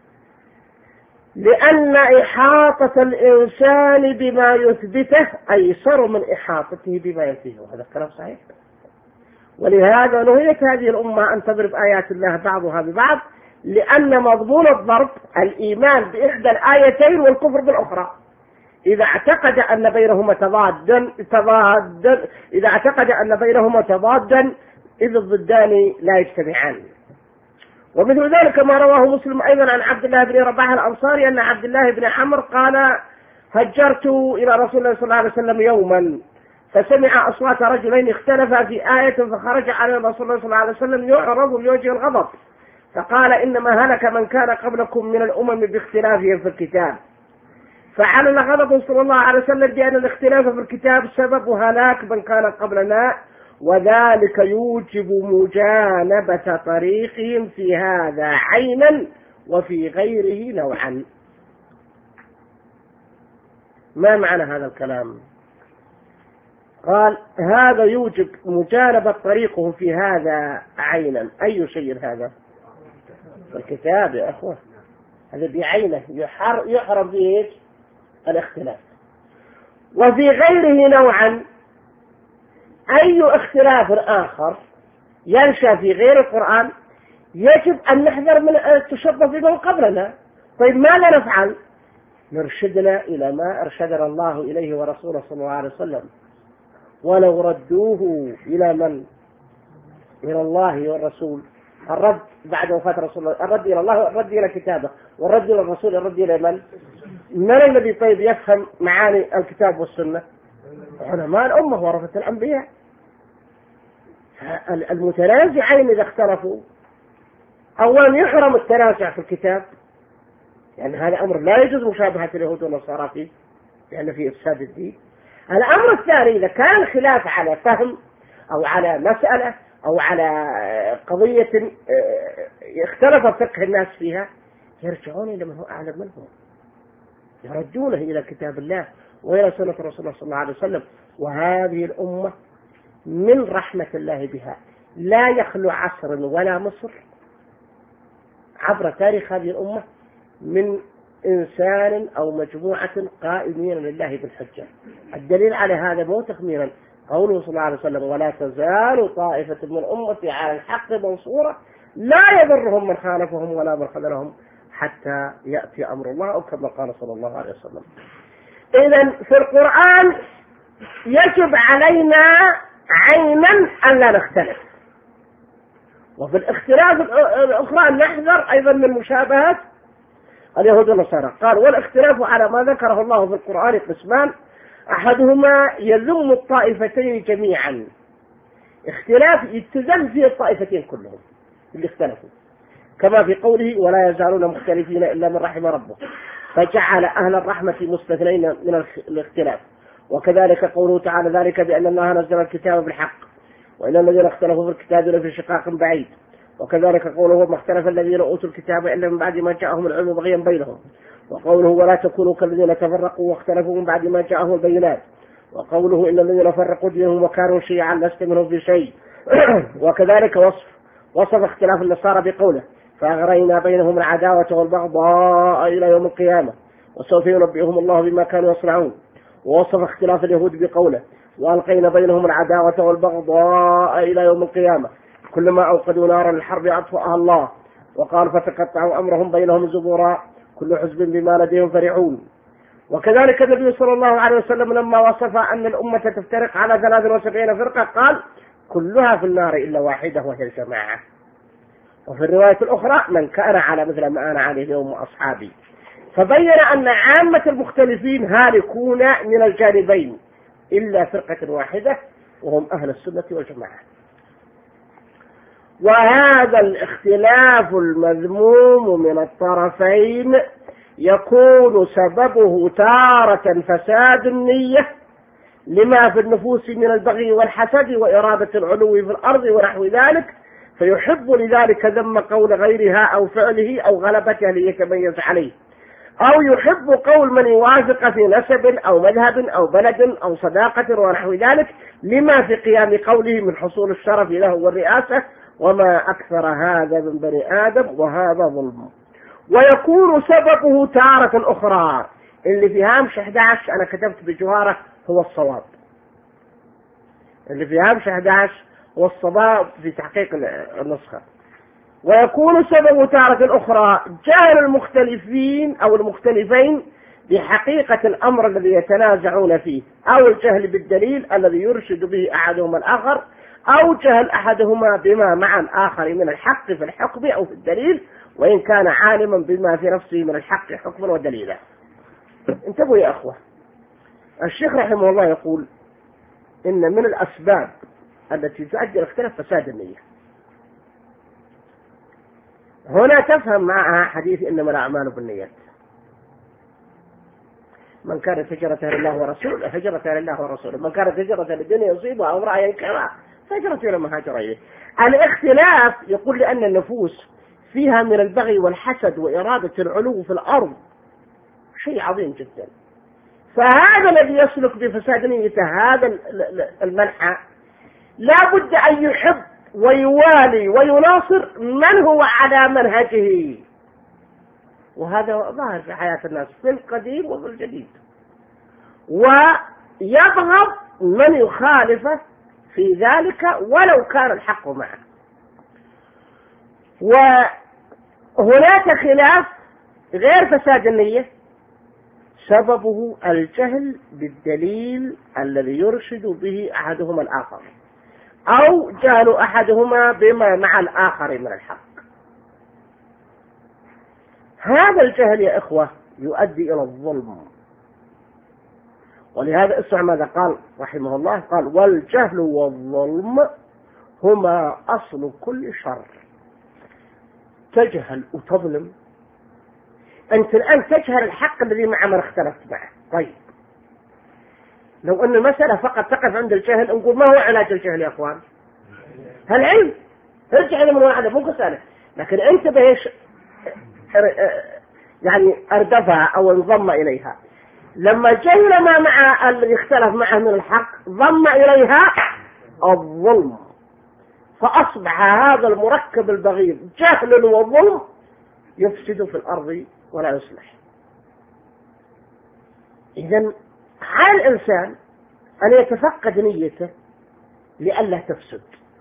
Speaker 1: لأن إحاطة الإنسان بما يثبته أيسر من إحاطته بما ينفيه. وهذا الكلام صحيح. ولهذا نهيت هذه الأمة أن تضرب آيات الله بعضها ببعض، لأن مضمون الضرب الإيمان بإحدى الآيتين والكفر بالأخرى. إذا اعتقد أن بينهما تضادا تضادا إذا اعتقد أن بينهما تضادا إذ الضدان لا يجتمعان. ومثل ذلك ما رواه مسلم أيضا عن عبد الله بن رباح الأنصاري أن عبد الله بن عمرو قال: هجرت إلى رسول الله صلى الله عليه وسلم يوما فسمع أصوات رجلين اختلفا في آية، فخرج على رسول الله صلى الله عليه وسلم يعرض بوجه الغضب، فقال: إنما هلك من كان قبلكم من الأمم باختلافهم في الكتاب. فعلل غضب صلى الله عليه وسلم بأن الاختلاف في الكتاب سبب هلاك من كان قبلنا، وذلك يوجب مجانبة طريقهم في هذا عينا وفي غيره نوعا. ما معنى هذا الكلام؟ قال: هذا يوجب مجانبة طريقهم في هذا عينا. أي شيء هذا؟ الكتاب يا أخوة، هذا بعينه يحرم به الاختلاف. وفي غيره نوعا، أي اختلاف آخر ينشأ في غير القرآن يجب أن نحذر من التشبه بمن قبلنا. طيب ماذا نفعل؟ نرشدنا إلى ما أرشدنا الله إليه ورسوله صلى الله عليه وسلم، ولو ردوه إلى من؟ إلى الله والرسول. الرد بعد وفاة رسول الله، الرد إلى الله والرد إلى كتابه، والرد إلى الرسول، الرد إلى من؟ من الذي طيب يفهم معاني الكتاب والسنة؟ علماء الأمة ورثة الأنبياء. المتنازعين إذا اختلفوا أولا يحرم التنازع في الكتاب، يعني هذا أمر لا يجوز مشابهة اليهود والنصارى فيه، لأن فيه إفساد الدين. الأمر الثاني إذا كان الخلاف على فهم أو على مسألة أو على قضية اختلف فقه الناس فيها، يرجعون إلى من هو أعلم منهم، يردونه إلى كتاب الله وإلى سنة رسول الله صلى الله عليه وسلم. وهذه الأمة من رحمة الله بها لا يخلو عصر ولا مصر عبر تاريخ هذه الأمة من إنسان أو مجموعة قائمين لله بالحجة. الدليل على هذا مو تخمينا قوله صلى الله عليه وسلم: ولا تزال طائفة من أمتي على الحق منصورة لا يضرهم من خالفهم ولا من خذلهم حتى يأتي أمر الله، أو كما قال صلى الله عليه وسلم. إذن في القرآن يجب علينا عينا أن لا نختلف، وفي الاختلاف الأخرى نحذر أيضا من مشابهة اليهود والنصارى. قال: والاختلاف على ما ذكره الله في القرآن قسمان، أحدهما يذم الطائفتين جميعا، اختلاف يتذم فيه الطائفتين كلهم اللي اختلفوا، كما في قوله: ولا يزالون مختلفين إلا من رحم ربه، فجعل أهل الرحمة مستثنين من الاختلاف. وكذلك قوله تعالى: ذلك بأن الله نزل الكتاب بالحق وإن الذين اختلفوا في الكتاب لفي شقاق بعيد. وكذلك قوله: ما اختلف الذين أوتوا الكتاب إلا من بعد ما جاءهم العلم بغيا بينهم. وقوله: ولا تكونوا كالذين تفرقوا واختلفوا من بعد ما جاءهم البينات. وقوله: إن الذين فرقوا دينهم وكانوا شيعا لست منهم في شيء. وكذلك وصف وصف اختلاف النصارى بقوله: فأغرينا بينهم العداوة والبغضاء إلى يوم القيامة وسوف ينبئهم الله بما كانوا يصنعون. ووصف اختلاف اليهود بقوله: وألقينا بينهم العداوة والبغضاء إلى يوم القيامة كلما أوقدوا نارا للحرب أطفأها الله. وقال: فتقطعوا أمرهم بينهم زبورا كل حزب بما لديهم فرحون. وكذلك النبي صلى الله عليه وسلم لما وصف أن الأمة تفترق على ثلاث وسبعين فرقة قال: كلها في النار إلا واحدة وهي الجماعة. وفي الرواية الأخرى: من كان على مثل ما أنا عليه اليوم وأصحابي. فبين أن عامة المختلفين هالكون من الجانبين إلا فرقة واحدة وهم أهل السنة والجماعة. وهذا الاختلاف المذموم من الطرفين يكون سببه تارة فساد النية لما في النفوس من البغي والحسد وإرادة العلو في الأرض ونحو ذلك، فيحب لذلك ذم قول غيرها أو فعله أو غلبته ليتميز عليه، أو يحب قول من يوافق في نسب أو مذهب أو بلد أو صداقة ونحو ذلك لما في قيام قوله من حصول الشرف له والرئاسة، وما أكثر هذا من بني آدم وهذا ظلم. ويكون سببه تارة أخرى اللي في هامش أحد عشر أنا كتبت بجواره هو الصواب، اللي في هامش أحد عشر هو الصواب في تحقيق النسخة. ويكون سبب تارة أخرى جهل المختلفين أو المختلفين بحقيقة الأمر الذي يتنازعون فيه، أو الجهل بالدليل الذي يرشد به أحدهما الآخر، أو جهل أحدهما بما مع الآخر من الحق في الحكم أو في الدليل وإن كان عالما بما في نفسه من الحق حكما ودليلا. انتبهوا يا أخوة، الشيخ رحمه الله يقول إن من الأسباب التي تؤدي اختلاف فساد النية. هنا تفهم معها حديث إنما الأعمال بالنيات. من كانت هجرته لله ورسوله هجرته لله ورسوله، من كانت هجرته للدنيا يصيبها أو امرأة ينكحها فهجرته إلى ما هاجر إليه. الاختلاف يقول لأن النفوس فيها من البغي والحسد وإرادة العلو في الأرض شيء عظيم جدا، فهذا الذي يسلك بفساد نيته هذا المنحى لا بد أن يحب ويوالي ويناصر من هو على منهجه، وهذا ظاهر في حياة الناس في القديم وفي الجديد، ويبغض من يخالفه في ذلك ولو كان الحق معه. وهناك خلاف غير فساد النية سببه الجهل بالدليل الذي يرشد به أحدهما الآخر، أو جهل أحدهما بما مع الآخر من الحق. هذا الجهل يا إخوة يؤدي إلى الظلم، ولهذا اسمع ماذا قال رحمه الله، قال: والجهل والظلم هما أصل كل شر. تجهل وتظلم أنت الآن تجهل الحق الذي مع من اختلفت معه. طيب لو أن المسألة فقط تقف عند الجهل، نقول ما هو علاج الجهل يا أخوان؟ العلم. ارجع إلى من واحدة مو قسالة. لكن أنت بيش يعني أردفها أو انضم إليها. لما جهل ما مع الذي اختلف معه من الحق ضم إليها الظلم، فأصبح هذا المركب البغيض جهل وظلم يفسد في الأرض ولا يصلح. إذن على الإنسان أن يتفقد نيته لئلا تفسد،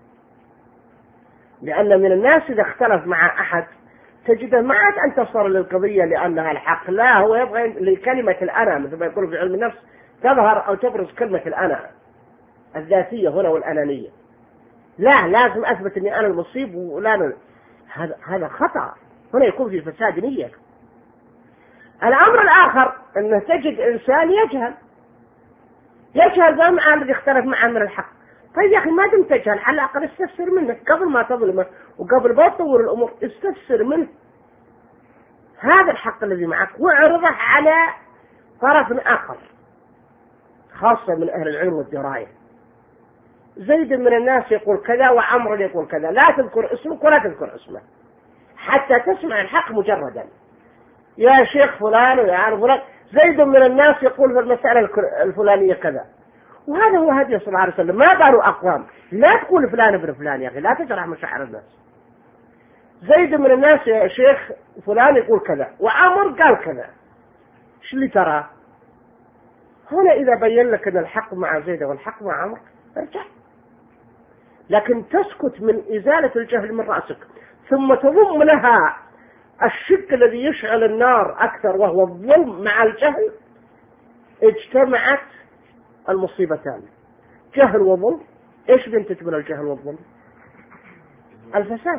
Speaker 1: لأن من الناس إذا اختلف مع أحد تجده ما عاد أن تصل للقضية لأنها الحق، لا، هو يبغى لكلمة الأنا، مثل ما يقولوا في علم النفس تظهر أو تبرز كلمة الأنا الذاتية هنا والأنانية. لا، لازم أثبت أني أنا المصيب ولا، هذا هذا خطأ، هنا يكون في فساد نية. الأمر الآخر أنه تجد إنسان يجهل يجهل جمع الذي اختلف معه من الحق. طيب يا أخي ما دمت تجهل على الأقل استفسر منه قبل ما تظلمه وقبل ما تطور الأمور، استفسر منه هذا الحق الذي معك واعرضه على طرف آخر، خاصة من أهل العلم والدراية. زيد من الناس يقول كذا وعمر يقول كذا، لا تذكر اسمك ولا تذكر اسمه حتى تسمع الحق مجردا. يا شيخ فلان ويا فلان، زيد من الناس يقول في المسألة الفلانية كذا، وهذا هو هدي صلى الله عليه وسلم. ما بالوا أقوام لا تقول فلان ابن فلان يا أخي، لا تجرح مشاعر الناس. زيد من الناس يا شيخ فلان يقول كذا وعمر قال كذا، ايش اللي ترى هنا؟ إذا بين لك أن الحق مع زيد والحق مع عمر ارجع، لكن تسكت من إزالة الجهل من رأسك ثم تضم لها الشق الذي يشعل النار أكثر وهو الظلم مع الجهل، اجتمعت المصيبتان، جهل وظلم. ايش بينتج من الجهل والظلم؟ الفساد.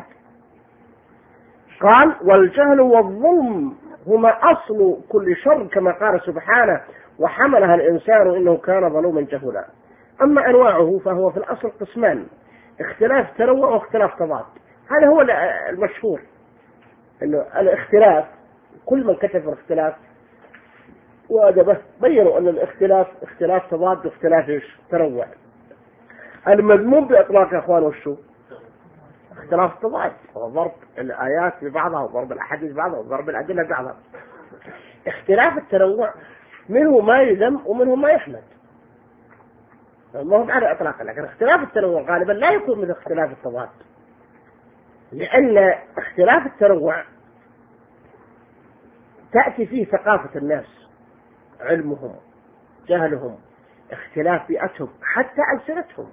Speaker 1: قال والجهل والظلم هما أصل كل شر كما قال سبحانه وحملها الإنسان إنه كان ظلوما جهولا. أما أنواعه فهو في الأصل قسمان، اختلاف تنوع واختلاف تضاد. هذا هو المشهور، إنه الاختلاف كل من كتب الاختلاف وأدبه بيّنوا أن الاختلاف اختلاف تضاد واختلاف إيش؟ تنوع. المذموم بإطلاق يا أخوان وشو؟ اختلاف التضاد، وضرب الآيات ببعضها وضرب الأحاديث ببعضها وضرب الأدلة ببعضها. اختلاف التنوع منه ما يذم ومنه ما يحمد، ما هو على إطلاق. لكن اختلاف التنوع غالبا لا يكون مثل اختلاف التضاد، لأن اختلاف التنوع تأتي فيه ثقافة الناس، علمهم، جهلهم، اختلاف بيئتهم، حتى ألسنتهم.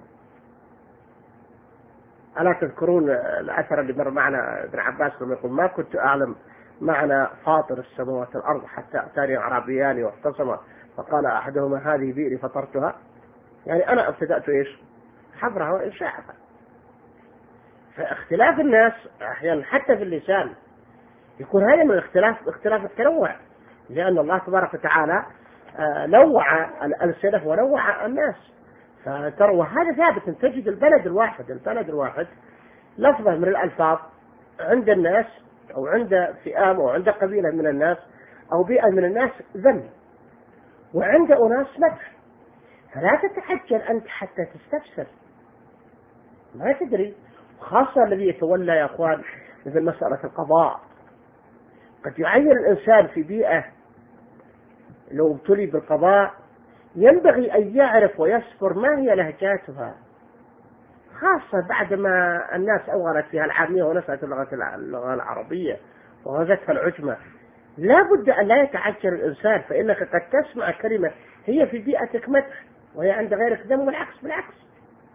Speaker 1: ألا تذكرون الأثر اللي مر معنا ابن عباس لما يقول ما كنت أعلم معنى فاطر السماوات والأرض حتى أتاني أعرابيان واختصما فقال أحدهما هذه بئري فطرتها، يعني أنا ابتدأت إيش؟ حفرها وإنشاءها. فاختلاف الناس أحيانا حتى في اللسان يكون هذا من الاختلاف، اختلاف التنوع، لأن الله تبارك وتعالى نوع الألسنة ونوع الناس. فترى هذا ثابت، تجد البلد الواحد البلد الواحد لفظة من الألفاظ عند الناس أو عند فئام أو عند قبيلة من الناس أو بيئة من الناس ذم، وعند أناس مدح. فلا تتحجر أنت حتى تستفسر، ما تدري. خاصة الذي يتولى يا أخوان مثل مسألة القضاء، قد يعين الإنسان في بيئة لو ابتلي بالقضاء ينبغي أن يعرف ويسفر ما هي لهجاتها، خاصة بعدما الناس أوغلت فيها العامية ونسأت اللغة العربية وغزتها العجمة. لا بد أن لا يتعجل الإنسان، فإنك قد تسمع كلمة هي في بيئتك مدح وهي عند غيرك ذم، والعكس بالعكس.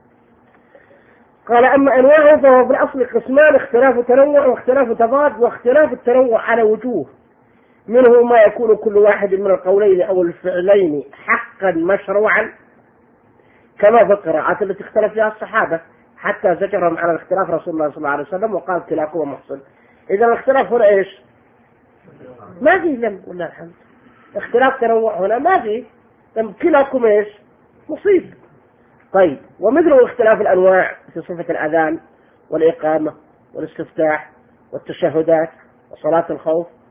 Speaker 1: قال أما أنواعه فهو في الأصل قسمان، اختلاف تنوع واختلاف تضاد. واختلاف التنوع على وجوه، منه ما يكون كل واحد من القولين أو الفعلين حقا مشروعا كما في القراءات التي اختلف فيها الصحابة حتى زجرهم على الاختلاف رسول الله صلى الله عليه وسلم وقال كلاكما محسن. إذا الاختلاف هنا إيش؟ ما في ذنب والله الحمد. اختلاف تنوع هنا ما في ذنب، كلاكما إيش؟ مصيب. طيب ومثل اختلاف الأنواع في صفة الأذان والإقامة والاستفتاح والتشهدات وصلاة الخوف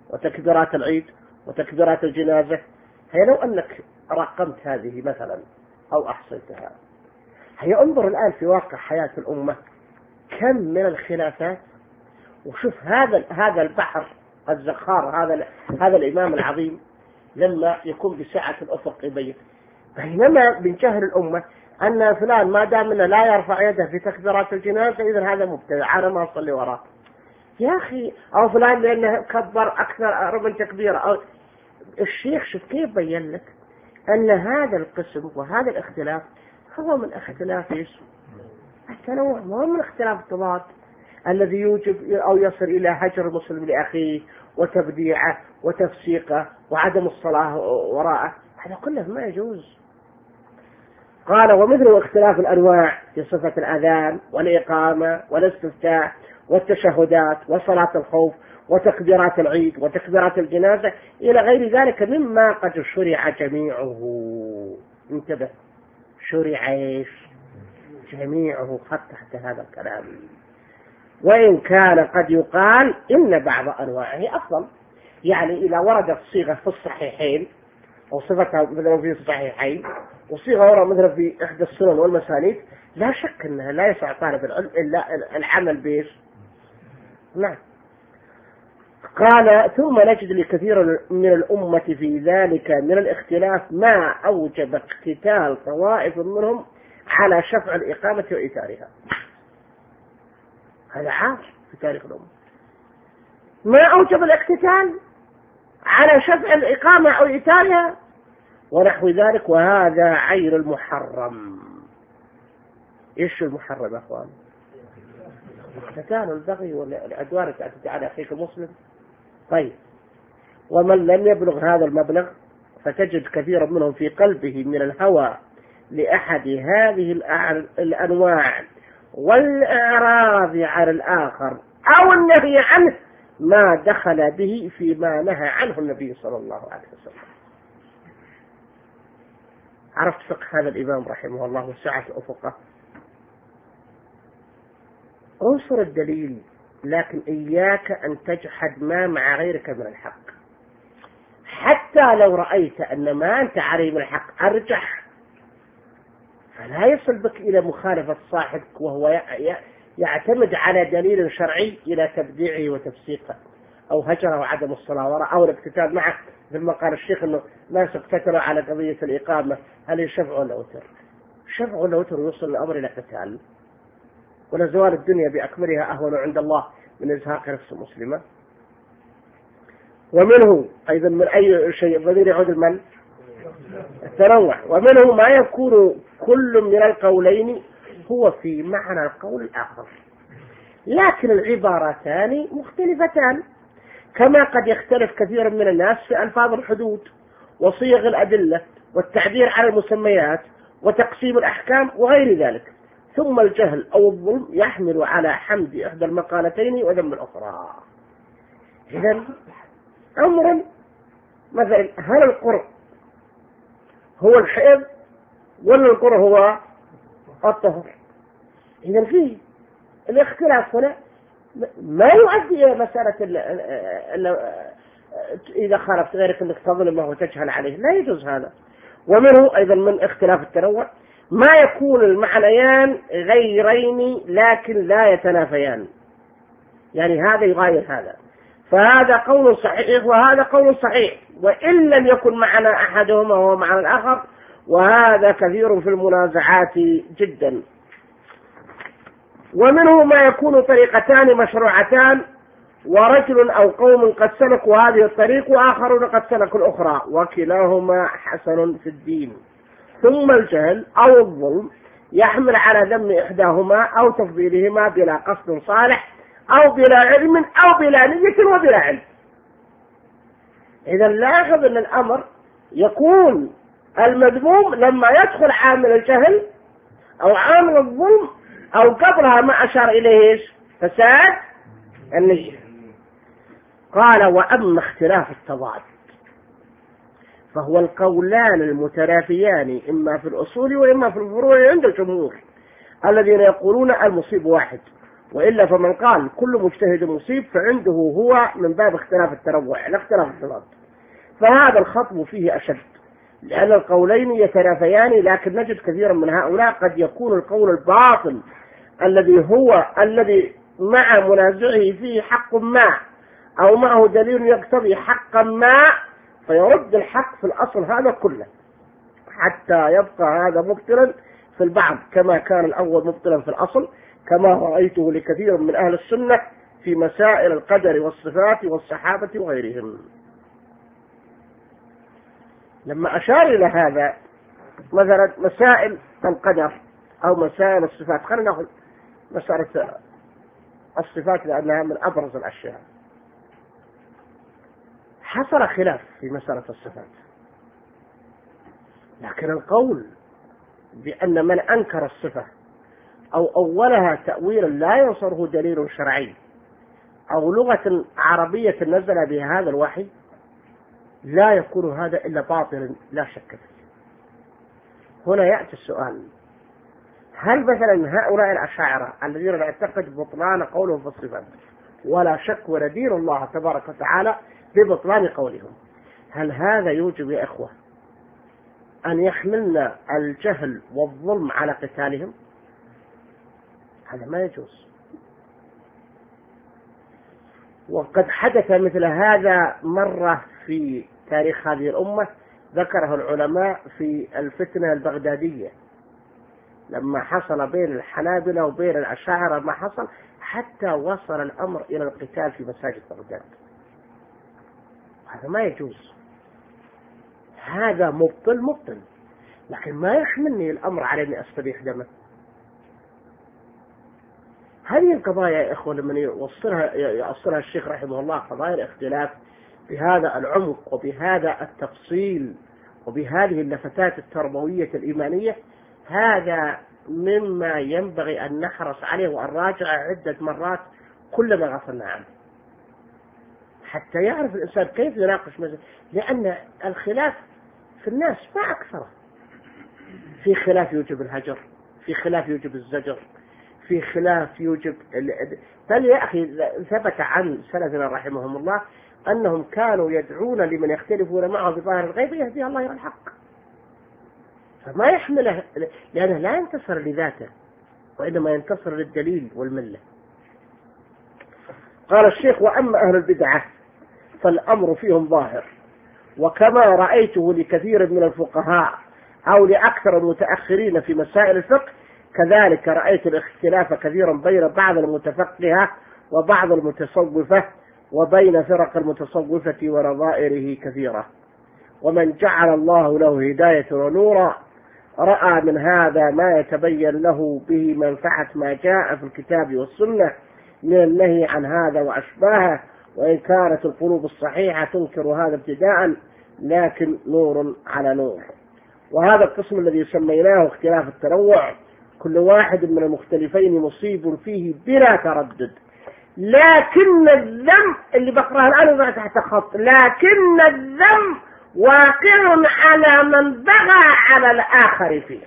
Speaker 2: وتكبيرات العيد وتكبيرات الجنازة. هي لو أنك رقمت هذه مثلا أو أحصيتها، هي انظر الآن في واقع حياة الأمة كم من الخلافات. وشوف هذا هذا البحر الزخار، هذا هذا الإمام العظيم لما يكون بسعة الأفق يبين، بينما من جهل الأمة أن فلان ما دام أنه لا يرفع يده في تكبيرات الجنازة إذن هذا مبتدع أنا ما أصلي وراه يا أخي، أو فلان لأنه كبر أكثر من تكبيرة. أو الشيخ شوف كيف بين لك أن هذا القسم وهذا الاختلاف هو من اختلاف التنوع، هو من اختلاف التضاد الذي يوجب أو يصل إلى هجر المسلم لأخيه وتبديعه وتفسيقه وعدم الصلاة وراءه، هذا كله ما يجوز. قال ومثل اختلاف الأنواع في صفة الأذان والإقامة والاستفتاح والتشهدات وصلاة الخوف وتكبيرات العيد وتكبيرات الجنازة إلى غير ذلك مما قد شرع جميعه. انتبه، شرع ايش؟ جميعه، خط تحت هذا الكلام. وإن كان قد يقال إن بعض أنواعه أفضل، يعني إذا وردت صيغة في الصحيحين أو صفتها مثلا في الصحيحين وصيغة ورد مثلا في إحدى السنن والمسانيد، لا شك أنها لا يسع طالب العلم إلا العمل بيش. نعم. قال ثم نجد لكثير من الأمة في ذلك من الاختلاف ما أوجب اقتتال طوائف منهم على شفع الإقامة وإيثارها. هذا عاش في تاريخ الأمة، ما أوجب الاقتتال على شفع الإقامة أو إيثارها ونحو ذلك، وهذا عين المحرم. إيش المحرم يا أخوان؟ اقتتال البغي والعدوان التي على أخيك المسلم. طيب، ومن لم يبلغ هذا المبلغ فتجد كثيرا منهم في قلبه من الهوى لأحد هذه الأنواع والإعراض عن الآخر أو النهي عنه ما دخل به فيما نهى عنه النبي صلى الله عليه وسلم. عرفت فقه هذا الإمام رحمه الله وسعة أفقه. انصر الدليل، لكن إياك أن تجحد ما مع غيرك من الحق، حتى لو رأيت أن ما أنت عليه من الحق أرجح، فلا يصل بك إلى مخالفة صاحبك وهو يعتمد على دليل شرعي إلى تبديعه وتفسيقه أو هجره وعدم الصلاة وراء أو الاقتتال معه. ثم قال الشيخ أنه ناس اقتتلوا على قضية الإقامة، هل يشفع ولا وتر؟ شفع ولا وتر يوصل الأمر إلى قتال؟ ولا زوال الدنيا بأكملها أهون عند الله من إزهاق نفس مسلمة. ومنه أيضا من أي شيء ضمير يعود المن التنوع. ومنه ما يكون كل من القولين هو في معنى القول الآخر، لكن العبارتان مختلفتان، كما قد يختلف كثير من الناس في ألفاظ الحدود وصيغ الأدلة والتعبير على المسميات وتقسيم الأحكام وغير ذلك. ثم الجهل أو الظلم يحمل على حمد إحدى المقالتين وذم الأخرى. إذن أمر مثلا، هل القرء هو الحيض ولا القرء هو الطهر؟ إذن فيه الاختلاف هنا ما يؤدي إلى مسألة إذا خالفت غيرك أنك تظلمه وتجهل عليه، لا يجوز هذا. ومنه أيضا من اختلاف التنوع ما يكون المعنيان غيرين لكن لا يتنافيان، يعني هذا يغاير هذا، فهذا قول صحيح وهذا قول صحيح وإن لم يكن معنى أحدهما هو معنى الآخر، وهذا كثير في المنازعات جدا. ومنه ما يكون طريقتان مشروعتان ورجل أو قوم قد سلكوا هذه الطريق وآخرون قد سلكوا الأخرى وكلاهما حسن في الدين. ثم الجهل أو الظلم يحمل على ذم إحداهما أو تفضيلهما بلا قصد صالح أو بلا علم أو بلا نية وبلا علم. إذا لاحظ أن الأمر يكون المذموم لما يدخل عامل الجهل أو عامل الظلم أو قبلها ما أشار إليه فساد النية. قال وأما اختلاف التضاد فهو القولان المتنافيان إما في الأصول وإما في الفروع عند الجمهور الذين يقولون المصيب واحد وإلا فمن قال كل مجتهد مصيب فعنده هو من باب اختلاف التنوع لا اختلاف الصفات. فهذا الخطب فيه أشد، لأن القولين يتنافيان، لكن نجد كثيرا من هؤلاء قد يكون القول الباطل الذي هو الذي مع منازعه فيه حق ما أو معه دليل يقتضي حقا ما، فيرد الحق في الأصل هذا كله حتى يبقى هذا مبطلا في البعض كما كان الأول مبطلا في الأصل، كما رأيته لكثير من أهل السنة في مسائل القدر والصفات والصحابة وغيرهم. لما أشار إلى هذا مثلا مسائل القدر أو مسائل الصفات، خلينا نأخذ مسألة الصفات لأنها من أبرز الأشياء. حصل خلاف في مسألة الصفات، لكن القول بأن من أنكر الصفة أو أولها تأويلا لا ينصره دليل شرعي أو لغة عربية نزل بها هذا الوحي لا يكون هذا إلا باطلا لا شك فيه. هنا يأتي السؤال: هل مثلا هؤلاء الأشاعرة الذين يعتقد بطلان قولهم في الصفات ولا شك وندين الله تبارك وتعالى ببطلان قولهم، هل هذا يوجب يا إخوة أن يحملنا الجهل والظلم على قتالهم؟ هذا ما يجوز. وقد حدث مثل هذا مرة في تاريخ هذه الأمة، ذكره العلماء في الفتنة البغدادية لما حصل بين الحنابلة وبين الأشاعرة ما حصل، حتى وصل الأمر إلى القتال في مساجد بغداد. هذا ما يجوز، هذا مبطل مبطل، لكن ما يحملني الأمر على أني أستبيح دمه. هذه القضايا يا إخوة لمن يوصلها يوصلها الشيخ رحمه الله قضايا الاختلاف بهذا العمق وبهذا التفصيل وبهذه اللفتات التربوية الإيمانية، هذا مما ينبغي أن نحرص عليه وأن نراجع عدة مرات كل ما غفلنا عنه حتى يعرف الإنسان كيف يناقش مثلا، لأن الخلاف في الناس ما أكثره. في خلاف يوجب الهجر، في خلاف يوجب الزجر، في خلاف يوجب بل يا أخي ثبت عن سلفنا رحمهم الله أنهم كانوا يدعون لمن يختلفون معه بظاهر الغيب يهدي الله إلى الحق، فما يحمله لأنه لا ينتصر لذاته وإنما ينتصر للدليل والملة. قال الشيخ: وأما أهل البدعة فالأمر فيهم ظاهر، وكما رأيته لكثير من الفقهاء أو لأكثر المتأخرين في مسائل الفقه، كذلك رأيت الاختلاف كثيرا بين بعض المتفقهة وبعض المتصوفة وبين فرق المتصوفة ونظائره كثيرة. ومن جعل الله له هداية ونورا رأى من هذا ما يتبين له به منفعة ما جاء في الكتاب والسنة من النهي عن هذا وأشباهه، وإن كانت القلوب الصحيحة تنكر هذا ابتداء، لكن نور على نور. وهذا القسم الذي سميناه اختلاف التنوع كل واحد من المختلفين مصيب فيه بلا تردد، لكن الذنب اللي بقرأها الآن يضع تحت خط، لكن الذنب واقع على من بغى على الآخر فيه.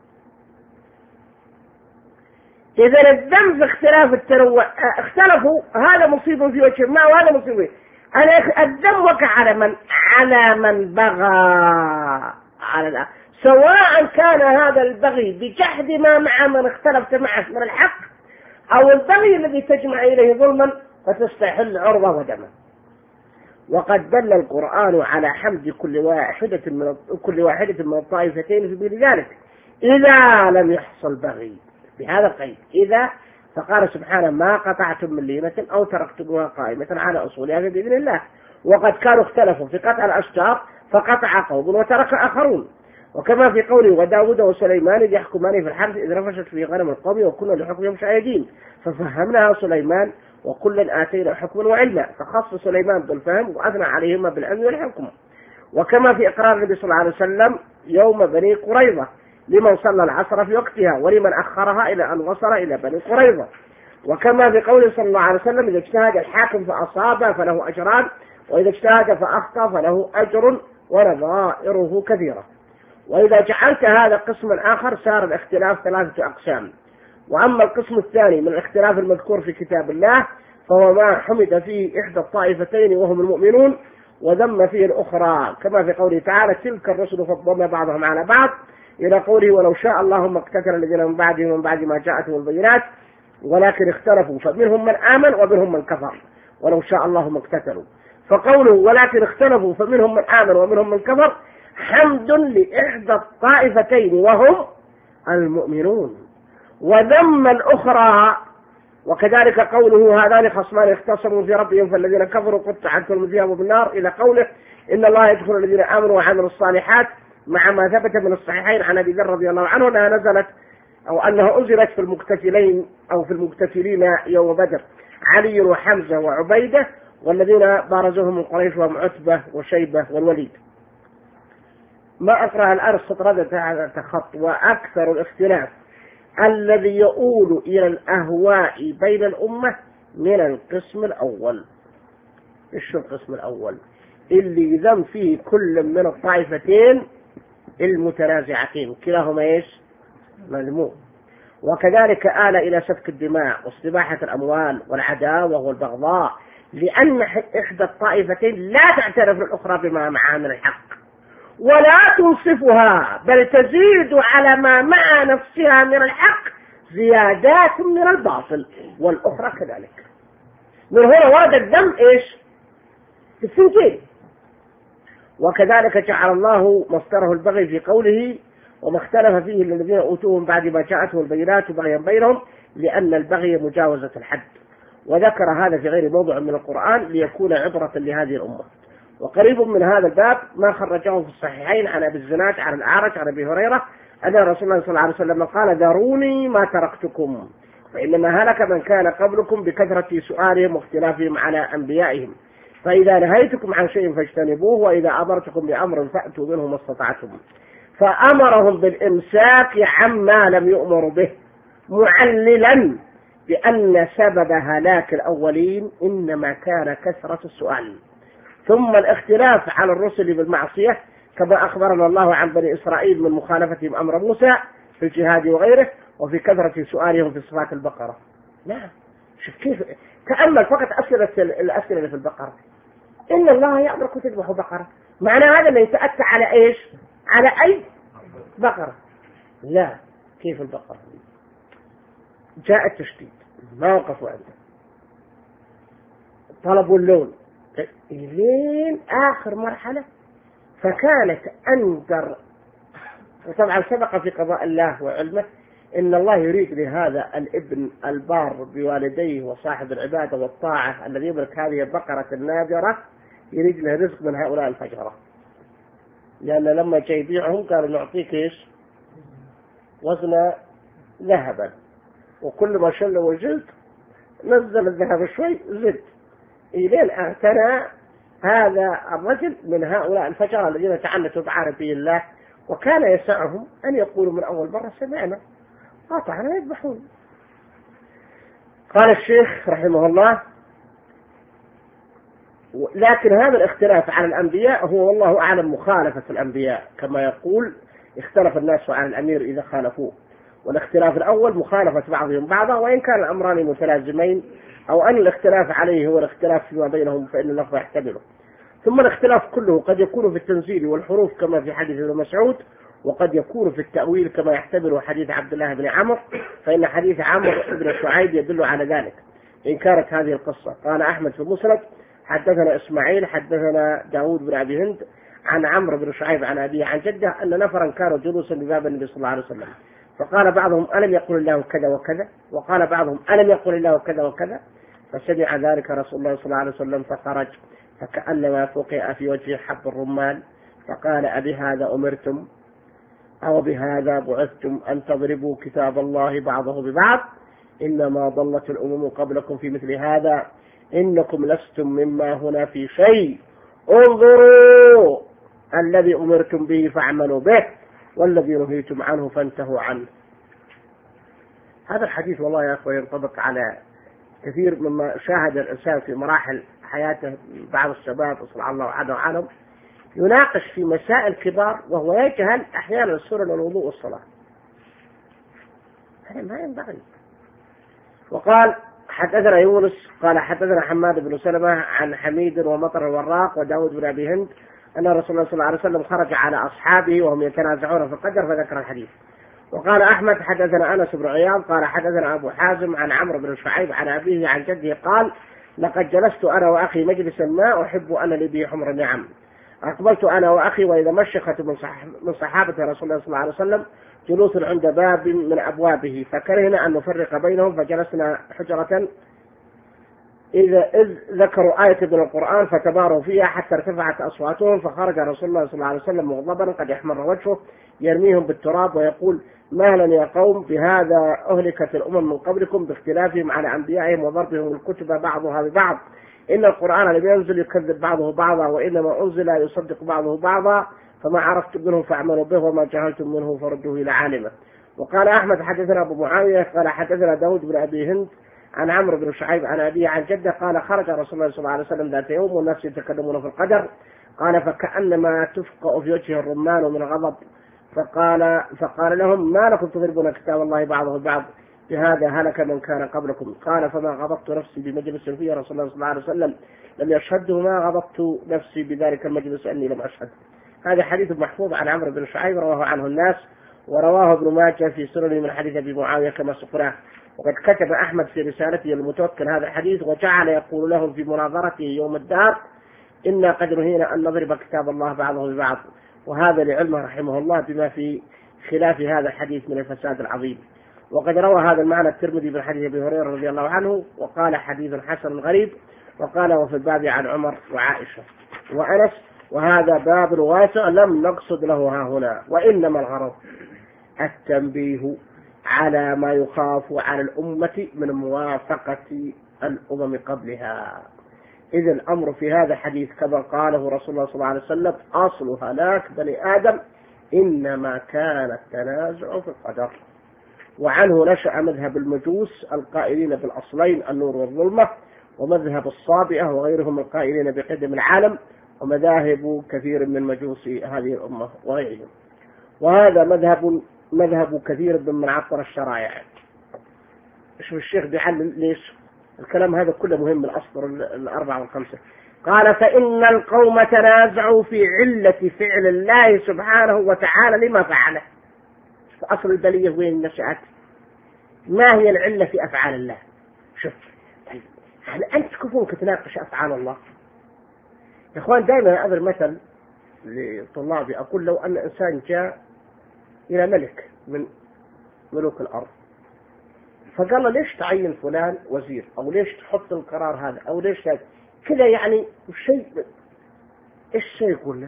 Speaker 2: إذا الذنب في اختلاف التنوع اختلفوا، هذا مصيب في وجه ما وهذا مصيب فيه. الذنب وقع على من على من بغى على الآخر، سواء كان هذا البغي بجحد ما مع من اختلفت معه من الحق، أو البغي الذي تجمع إليه ظلما فتستحل عرضه ودمه. وقد دل القرآن على حمد كل واحدة من كل واحدة من الطائفتين في مثل ذلك إذا لم يحصل بغي، بهذا القيد إذا، فقال سبحانه: ما قطعتم من لينة أو تركتموها قائمة على أصولها بإذن الله. وقد كانوا اختلفوا في قطع الأشجار فقطع قوم وترك آخرون، وكما في قوله: وداود وسليمان إذ يحكمان في الحرث إذ رفشت في غنم القوم وكنا لحكمهم شاهدين ففهمناها سليمان وكلا آتينا حكما وعلما، فخص سليمان بالفهم وأثنى عليهما بالعلم والحكم. وكما في إقرار النبي صلى الله عليه وسلم يوم بني قريظة لمن صلى العصر في وقتها ولمن أخرها إلى أن وصل إلى بني قريظة. وكما في قوله صلى الله عليه وسلم: إذا اجتهد الحاكم فأصاب فله أجران، وإذا اجتهد فأخطأ فله أجر ونظائره كثيرة. وإذا جعلت هذا قسما آخر صار الاختلاف ثلاثة أقسام: وأما القسم الثاني من الاختلاف المذكور في كتاب الله فهو ما حمد فيه إحدى الطائفتين وهم المؤمنون وذم فيه الأخرى، كما في قوله تعالى تلك الرسل فضلنا بعضهم على بعض، إلى قوله ولو شاء الله ما اقتتل الذين من بعدهم من بعد ما جاءتهم البينات ولكن اختلفوا فمنهم من آمن ومنهم من كفر ولو شاء الله ما اقتتلوا. فقوله ولكن اختلفوا فمنهم من آمن ومنهم من كفر حمد لإحدى الطائفتين وهم المؤمنون، وذم الأخرى. وكذلك قوله هذان خصمان اختصموا في ربهم فالذين كفروا قطعت لهم ثياب بالنار، إلى قوله إن الله يدخل الذين آمنوا وعملوا الصالحات، مع ما ثبت من الصحيحين عن أبي ذر رضي الله عنه أنها نزلت أو أنها أنزلت في المقتتلين أو في المقتتلين يوم بدر علي وحمزة وعبيدة والذين بارزوهم من قريش وهم عتبة وشيبة والوليد. ما أقرأ الآن استطردت هذا خط. وأكثر الاختلاف الذي يؤول إلى الأهواء بين الأمة من القسم الأول. إيش القسم الأول؟ اللي ذم فيه كل من الطائفتين المتنازعتين كلاهما إيش؟ مذموم. وكذلك آل إلى سفك الدماء واستباحة الأموال والعداوة والبغضاء، لأن إحدى الطائفتين لا تعترف الأخرى بما معها من الحق ولا تنصفها، بل تزيد على ما مع نفسها من الحق زيادات من الباطل، والأخرى كذلك. من هنا ورد الذم إيش؟ في الثنتين. وكذلك جعل الله مصدره البغي في قوله وما اختلف فيه الذين أوتوه من بعد ما جاءتهم البينات بغيا بينهم، لأن البغي مجاوزة الحد. وذكر هذا في غير موضع من القرآن ليكون عبرة لهذه الأمة. وقريب من هذا الباب ما خرجه في الصحيحين عن أبي الزناد عن الأعرج عن أبي هريرة أن رسول الله صلى الله عليه وسلم قال ذروني ما تركتكم فإنما هلك من كان قبلكم بكثرة سؤالهم واختلافهم على أنبيائهم، فإذا نهيتكم عن شيء فاجتنبوه وإذا أمرتكم بأمر فأتوا منه ما استطعتم. فأمرهم بالإمساك عما لم يؤمروا به، معللا بأن سبب هلاك الأولين إنما كان كثرة السؤال. ثم الاختلاف على الرسل بالمعصية كما أخبرنا الله عن بني إسرائيل من مخالفتهم أمر موسى في الجهاد وغيره، وفي كثرة سؤالهم في صفات البقرة. نعم، شوف كيف تأمل فقط أسئلة الأسئلة اللي في البقرة. إن الله يأمركم تذبحوا بقرة، معنى هذا أنه يتأتى على إيش؟ على أي بقرة؟ لا، كيف البقرة؟ جاء التشديد ما وقفوا عنده، طلبوا اللون لين آخر مرحلة، فكانت أندر. وطبعا سبق في قضاء الله وعلمه إن الله يريد لهذا الابن البار بوالديه وصاحب العبادة والطاعة الذي يملك هذه البقرة النادرة يريد له رزق من هؤلاء الفجرة، لأن لما جاي يبيعهم قالوا نعطيك إيش؟ وزن ذهبا، وكل ما شل وجلد نزل الذهب شوي زد، إلين اعتنى هذا الرجل من هؤلاء الفجرة الذين تعنتوا بعربي الله، وكان يسعهم أن يقولوا من أول مرة سمعنا قاطعنا يذبحون. قال الشيخ رحمه الله لكن هذا الاختلاف على الأنبياء هو والله أعلم مخالفة الأنبياء، كما يقول اختلف الناس عن الأمير إذا خالفوه. والاختلاف الأول مخالفة بعضهم بعضا، وإن كان الأمران متلازمين أو أن الاختلاف عليه هو الاختلاف فيما بينهم فإن اللفظ يحتمله. ثم الاختلاف كله قد يكون في التنزيل والحروف كما في حديث ابن مسعود، وقد يكون في التأويل كما يحتمله حديث عبد الله بن عمرو، فإن حديث عمرو بن شعيب يدل على ذلك إن كانت هذه القصة. قال أحمد في المسند حدثنا إسماعيل حدثنا داود بن أبي هند عن عمرو بن شعيب عن أبيه عن جده أن نفرا كانوا جلوسا بباب النبي صلى الله عليه وسلم، فقال بعضهم ألم يقل الله كذا وكذا، وقال بعضهم ألم يقل الله كذا وكذا، فسمع ذلك رسول الله صلى الله عليه وسلم فخرج فكأنما فقع في وجهه حب الرمان، فقال أبهذا أمرتم أو بهذا بعثتم أن تضربوا كتاب الله بعضه ببعض؟ إنما ضلت الأمم قبلكم في مثل هذا، إنكم لستم مما هنا في شيء، انظروا الذي أمرتم به فاعملوا به والذي نهيتم عنه فانتهوا عنه. هذا الحديث والله يا أخوة ينطبق على كثير مما شاهد الإنسان في مراحل حياته. بعض الشباب صلى الله عليه وسلم يناقش في مسائل كبار وهو يجهل أحيانا سنن الوضوء والصلاة. هذا ما ينبغي، وقال حدثنا يونس قال حدثنا حماد بن سلمة عن حميد ومطر الوراق وداود بن أبي هند أن رسول الله صلى الله عليه وسلم خرج على أصحابه وهم يتنازعون في القدر فذكر الحديث. وقال أحمد حدثنا أنس بن عياض قال حدثنا أبو حازم عن عمرو بن شعيب عن أبيه عن جده قال لقد جلست أنا وأخي مجلسا ما أحب أن لي به حمر النعم، أقبلت أنا وأخي وإذا مشخة من, صح من صحابة رسول الله صلى الله عليه وسلم جلوس عند باب من أبوابه فكرهنا أن نفرق بينهم فجلسنا حجرة إذا إذ ذكروا آية من القرآن فتباروا فيها حتى ارتفعت أصواتهم فخرج رسول الله صلى الله عليه وسلم مغضبا قد يحمر وجهه يرميهم بالتراب ويقول مهلا يا قوم بهذا أهلكت الأمم من قبلكم باختلافهم على أنبيائهم وضربهم الكتب بعضها ببعض، إن القرآن لم ينزل يكذب بعضه بعضا وإنما أنزل يصدق بعضه بعضا فما عرفتم منه فاعملوا به وما جهلتم منه فردوه إلى عالمه. وقال أحمد حدثنا أبو معاوية قال حدثنا داود بن أبي هند عن عمرو بن شعيب عن أبيه عن جده قال خرج رسول الله صلى الله عليه وسلم ذات يوم والناس يتكلمون في القدر قال فكأنما تفقأ في وجهه الرمان من غضب فقال فقال لهم ما لكم تضربون كتاب الله بعضه البعض بهذا هلك من كان قبلكم قال فما غضبت نفسي بمجلس فيه رسول الله صلى الله عليه وسلم لم يشهده ما غضبت نفسي بذلك المجلس أني لم أشهد. هذا حديث محفوظ عن عمرو بن شعيب رواه عنه الناس ورواه ابن ماجه في سننه من حديث أبي معاوية كما سقناه. وقد كتب أحمد في رسالته المتوكل هذا الحديث وجعل يقول لهم في مناظرته يوم الدار إنا قد نهينا أن نضرب كتاب الله بعضه ببعض، وهذا لعلمه رحمه الله بما في خلاف هذا الحديث من الفساد العظيم. وقد روى هذا المعنى الترمذي من حديث أبي هريرة رضي الله عنه وقال حديث حسن غريب وقال وفي الباب عن عمر وعائشة وأنس وهذا باب واسع لم نقصد له ها هنا، وإنما الغرض التنبيه على ما يخاف على الأمة من موافقة الأمم قبلها، إذ الأمر في هذا الحديث كما قاله رسول الله صلى الله عليه وسلم أصل هلاك بني آدم إنما كان التنازع في القدر. وعنه نشأ مذهب المجوس القائلين بالأصلين النور والظلمة، ومذهب الصابئة وغيرهم القائلين بقدم العالم، ومذاهب كثير من مجوس هذه الأمة وغيرهم. وهذا مذهب مذهب كثير ممن عطر الشرائع. شوف الشيخ بيعلم ليش الكلام هذا كله مهم، الأسطر الأربعة والخمسة. قال فإن القوم تنازعوا في علة فعل الله سبحانه وتعالى لما فعله. أصل البلية وين نشأت؟ ما هي العلة في أفعال الله؟ شوف طيب يعني أنت كيف تناقش أفعال الله؟ يا إخوان دائما أضرب مثل لطلابي أقول لو أن إنسان جاء إلى ملك من ملوك الأرض فقال له ليش تعين فلان وزير أو ليش تحط القرار هذا أو ليش هذا كذا، يعني شيء إيش شيء يقول له؟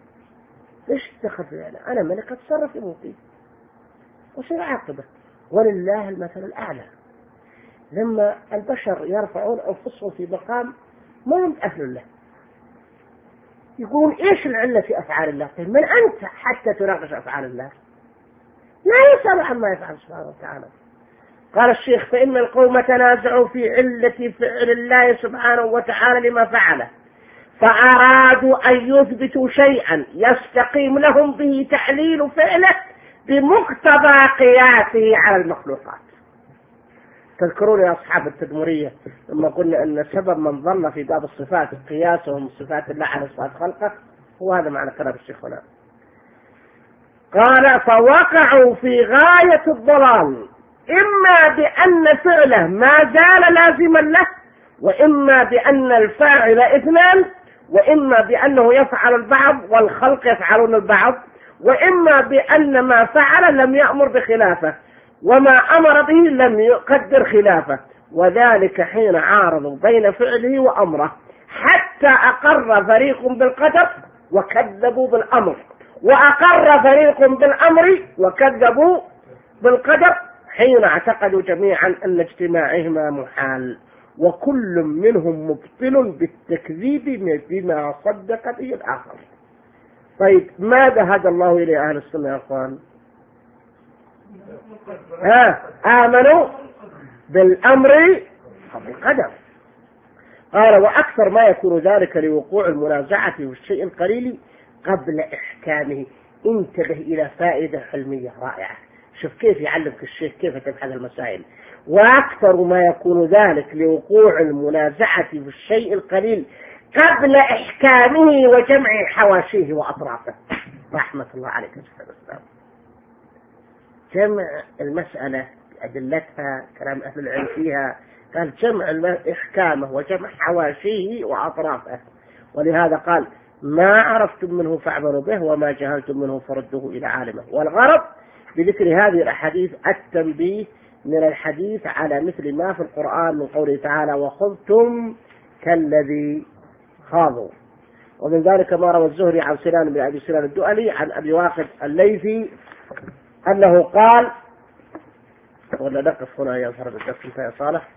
Speaker 2: ليش تدخل في يعني أنا ملك أتصرف في موتي وشيء عاقبة، ولله المثل الأعلى. لما البشر يرفعون أنفسهم في مقام ما هم أهل له يقولون إيش العلة في أفعال الله؟ من أنت حتى تناقش أفعال الله؟ لا يسأل عما يفعل سبحانه وتعالى. قال الشيخ فإن القوم تنازعوا في علة فعل الله سبحانه وتعالى لما فعله، فأرادوا أن يثبتوا شيئا يستقيم لهم به تعليل فعله بمقتضى قياسه على المخلوقات. تذكرون يا أصحاب التدمرية لما قلنا أن سبب من ظل في باب الصفات قياسهم صفات الله على صفات خلقه، هو هذا معنى كلام الشيخ هنا. قال فوقعوا في غاية الضلال، إما بأن فعله ما زال لازما له، وإما بأن الفاعل اثنان، وإما بأنه يفعل البعض والخلق يفعلون البعض، وإما بأن ما فعل لم يأمر بخلافه وما أمر به لم يقدر خلافه، وذلك حين عارضوا بين فعله وأمره حتى أقر فريق بالقدر وكذبوا بالأمر، وأقر فريق بالأمر وكذبوا بالقدر حين اعتقدوا جميعا أن اجتماعهما محال، وكل منهم مبطل بالتكذيب بما صدق به الآخر. طيب ماذا هدى الله إلى أهل السنة يا أخوان؟ ها آمنوا بالأمر وبالقدر. قال وأكثر ما يكون ذلك لوقوع المنازعة في الشيء القليل قبل إحكامه. انتبه إلى فائدة علمية رائعة. شوف كيف يعلمك الشيخ كيف تبحث المسائل. وأكثر ما يكون ذلك لوقوع المنازعة في الشيء القليل قبل إحكامه وجمع حواشيه وأطرافه. رحمة الله عليك يا شيخ الإسلام. جمع المسألة أدلتها كلام أهل العلم فيها، قال جمع إحكامه وجمع حواشيه وأطرافه، ولهذا قال ما عرفتم منه فاعملوا به وما جهلتم منه فردوه إلى عالمه. والغرض بذكر هذه الأحاديث التنبيه من الحديث على مثل ما في القرآن من قوله تعالى وخذتم كالذي خاضوا. ومن ذلك ما روى الزهري عن سنان بن أبي سنان الدؤلي عن أبي واقد الليثي أنه قال، ولا نقف هنا يا فرد الدرس انت يا صالح،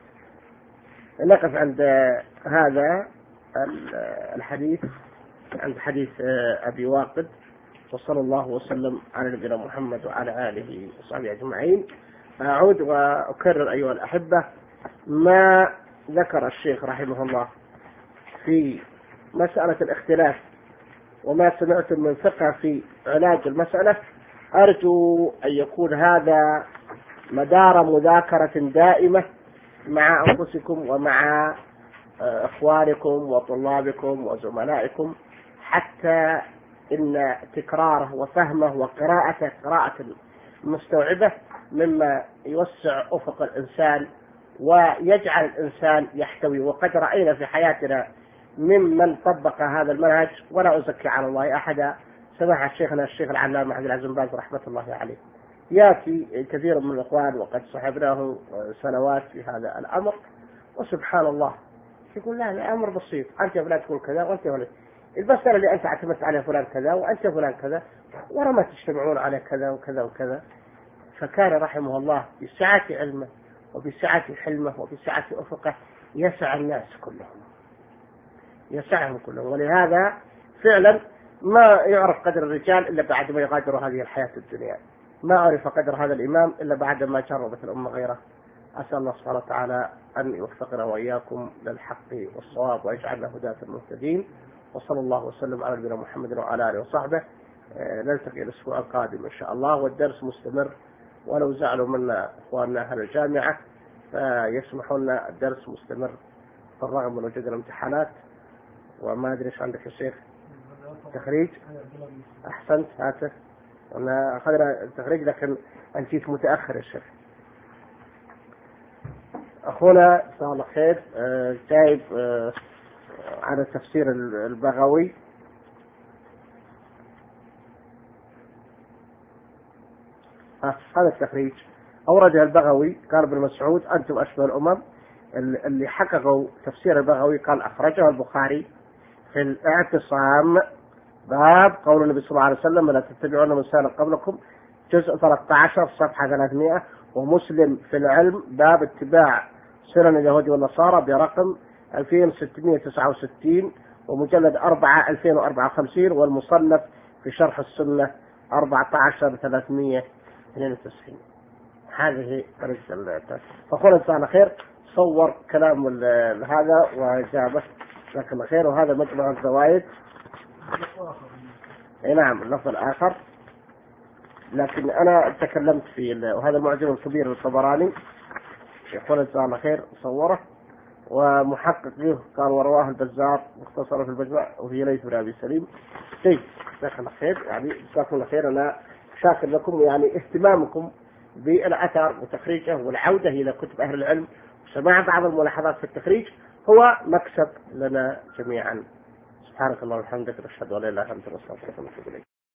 Speaker 2: نقف عند هذا الحديث، عند حديث أبي واقد، وصلى الله وسلم على نبينا محمد وعلى آله وصحبه أجمعين. أعود وأكرر أيها الأحبة ما ذكر الشيخ رحمه الله في مسألة الاختلاف وما سمعتم من فقه في علاج المسألة. أرجو أن يكون هذا مدار مذاكرة دائمة مع أنفسكم ومع إخوانكم وطلابكم وزملائكم، حتى إن تكراره وفهمه وقراءته قراءة مستوعبة مما يوسع أفق الإنسان ويجعل الإنسان يحتوي. وقد رأينا في حياتنا ممن طبق هذا المنهج، ولا أزكي على الله أحدا، سماحة شيخنا الشيخ العلامة عبد العزيز بن باز رحمة الله عليه. يأتي كثير من الإخوان وقد صحبناه سنوات في هذا الأمر، وسبحان الله يقول لا الأمر بسيط، أنت يا فلان تقول كذا وأنت يا فلان، المسألة اللي أنت اعتمدت عليها فلان كذا وأنت فلان كذا، ورا ما تجتمعون على كذا وكذا وكذا. فكان رحمه الله بسعة علمه وبسعة حلمه وبسعة أفقه يسع الناس كلهم، يسعهم كلهم. ولهذا فعلا ما يعرف قدر الرجال إلا بعد ما يغادروا هذه الحياة الدنيا، ما عرف قدر هذا الإمام إلا بعد ما جربت الأمة غيره. أسأل الله سبحانه وتعالى أن يوفقنا وإياكم للحق والصواب ويجعلنا هداة المهتدين. وصلى الله وسلم على نبينا محمد وعلى آله وصحبه. نلتقي الأسبوع القادم إن شاء الله، والدرس مستمر، ولو زعلوا منا إخواننا أهل الجامعة فيسمحوا لنا الدرس مستمر بالرغم من وجود الامتحانات. وما أدري إيش عندك يا شيخ تخريج؟ أحسنت، هاته أنا أخذنا التخريج لكن أنت جيت متأخر يا شيخ. أخونا جزاه الله خير جايب على تفسير البغوي هذا التخريج أورده البغوي. قال ابن مسعود أنتم أشبه الأمم. اللي حققوا تفسير البغوي قال أخرجه البخاري في الاعتصام باب قول النبي صلى الله عليه وسلم لا تتبعون من سان قبلكم جزء ثلاثة عشر صفحة ثلاثمائة، ومسلم في العلم باب اتباع سنن اليهود والنصارى برقم ألفين وستمائة وتسعة وستين ومجلد أربعة ألفين وأربعة وخمسين، والمصنف في شرح السنة أربعة عشر ثلاثمائة واثنين وتسعين. هذه طريقة. فقول الإنسان خير صور كلام هذا وإجابة لكن خير. وهذا مجمع الزوائد. نعم اللفظ الآخر، لكن أنا تكلمت في وهذا معجم الكبير للطبراني يقول الإنسان خير صوره، ومحقق له قال ورواه البزار مختصرة في المجمع وهي ليث بن أبي سليم. شيء جزاكم الله خير، يعني جزاكم الله خير. أنا شاكر لكم يعني اهتمامكم بالأثر وتخريجه والعودة إلى كتب أهل العلم وسماع بعض الملاحظات في التخريج هو مكسب لنا جميعا. سبحانك اللهم وبحمدك نشهد أن لا إله إلا أنت نستغفرك ونتوب إليك.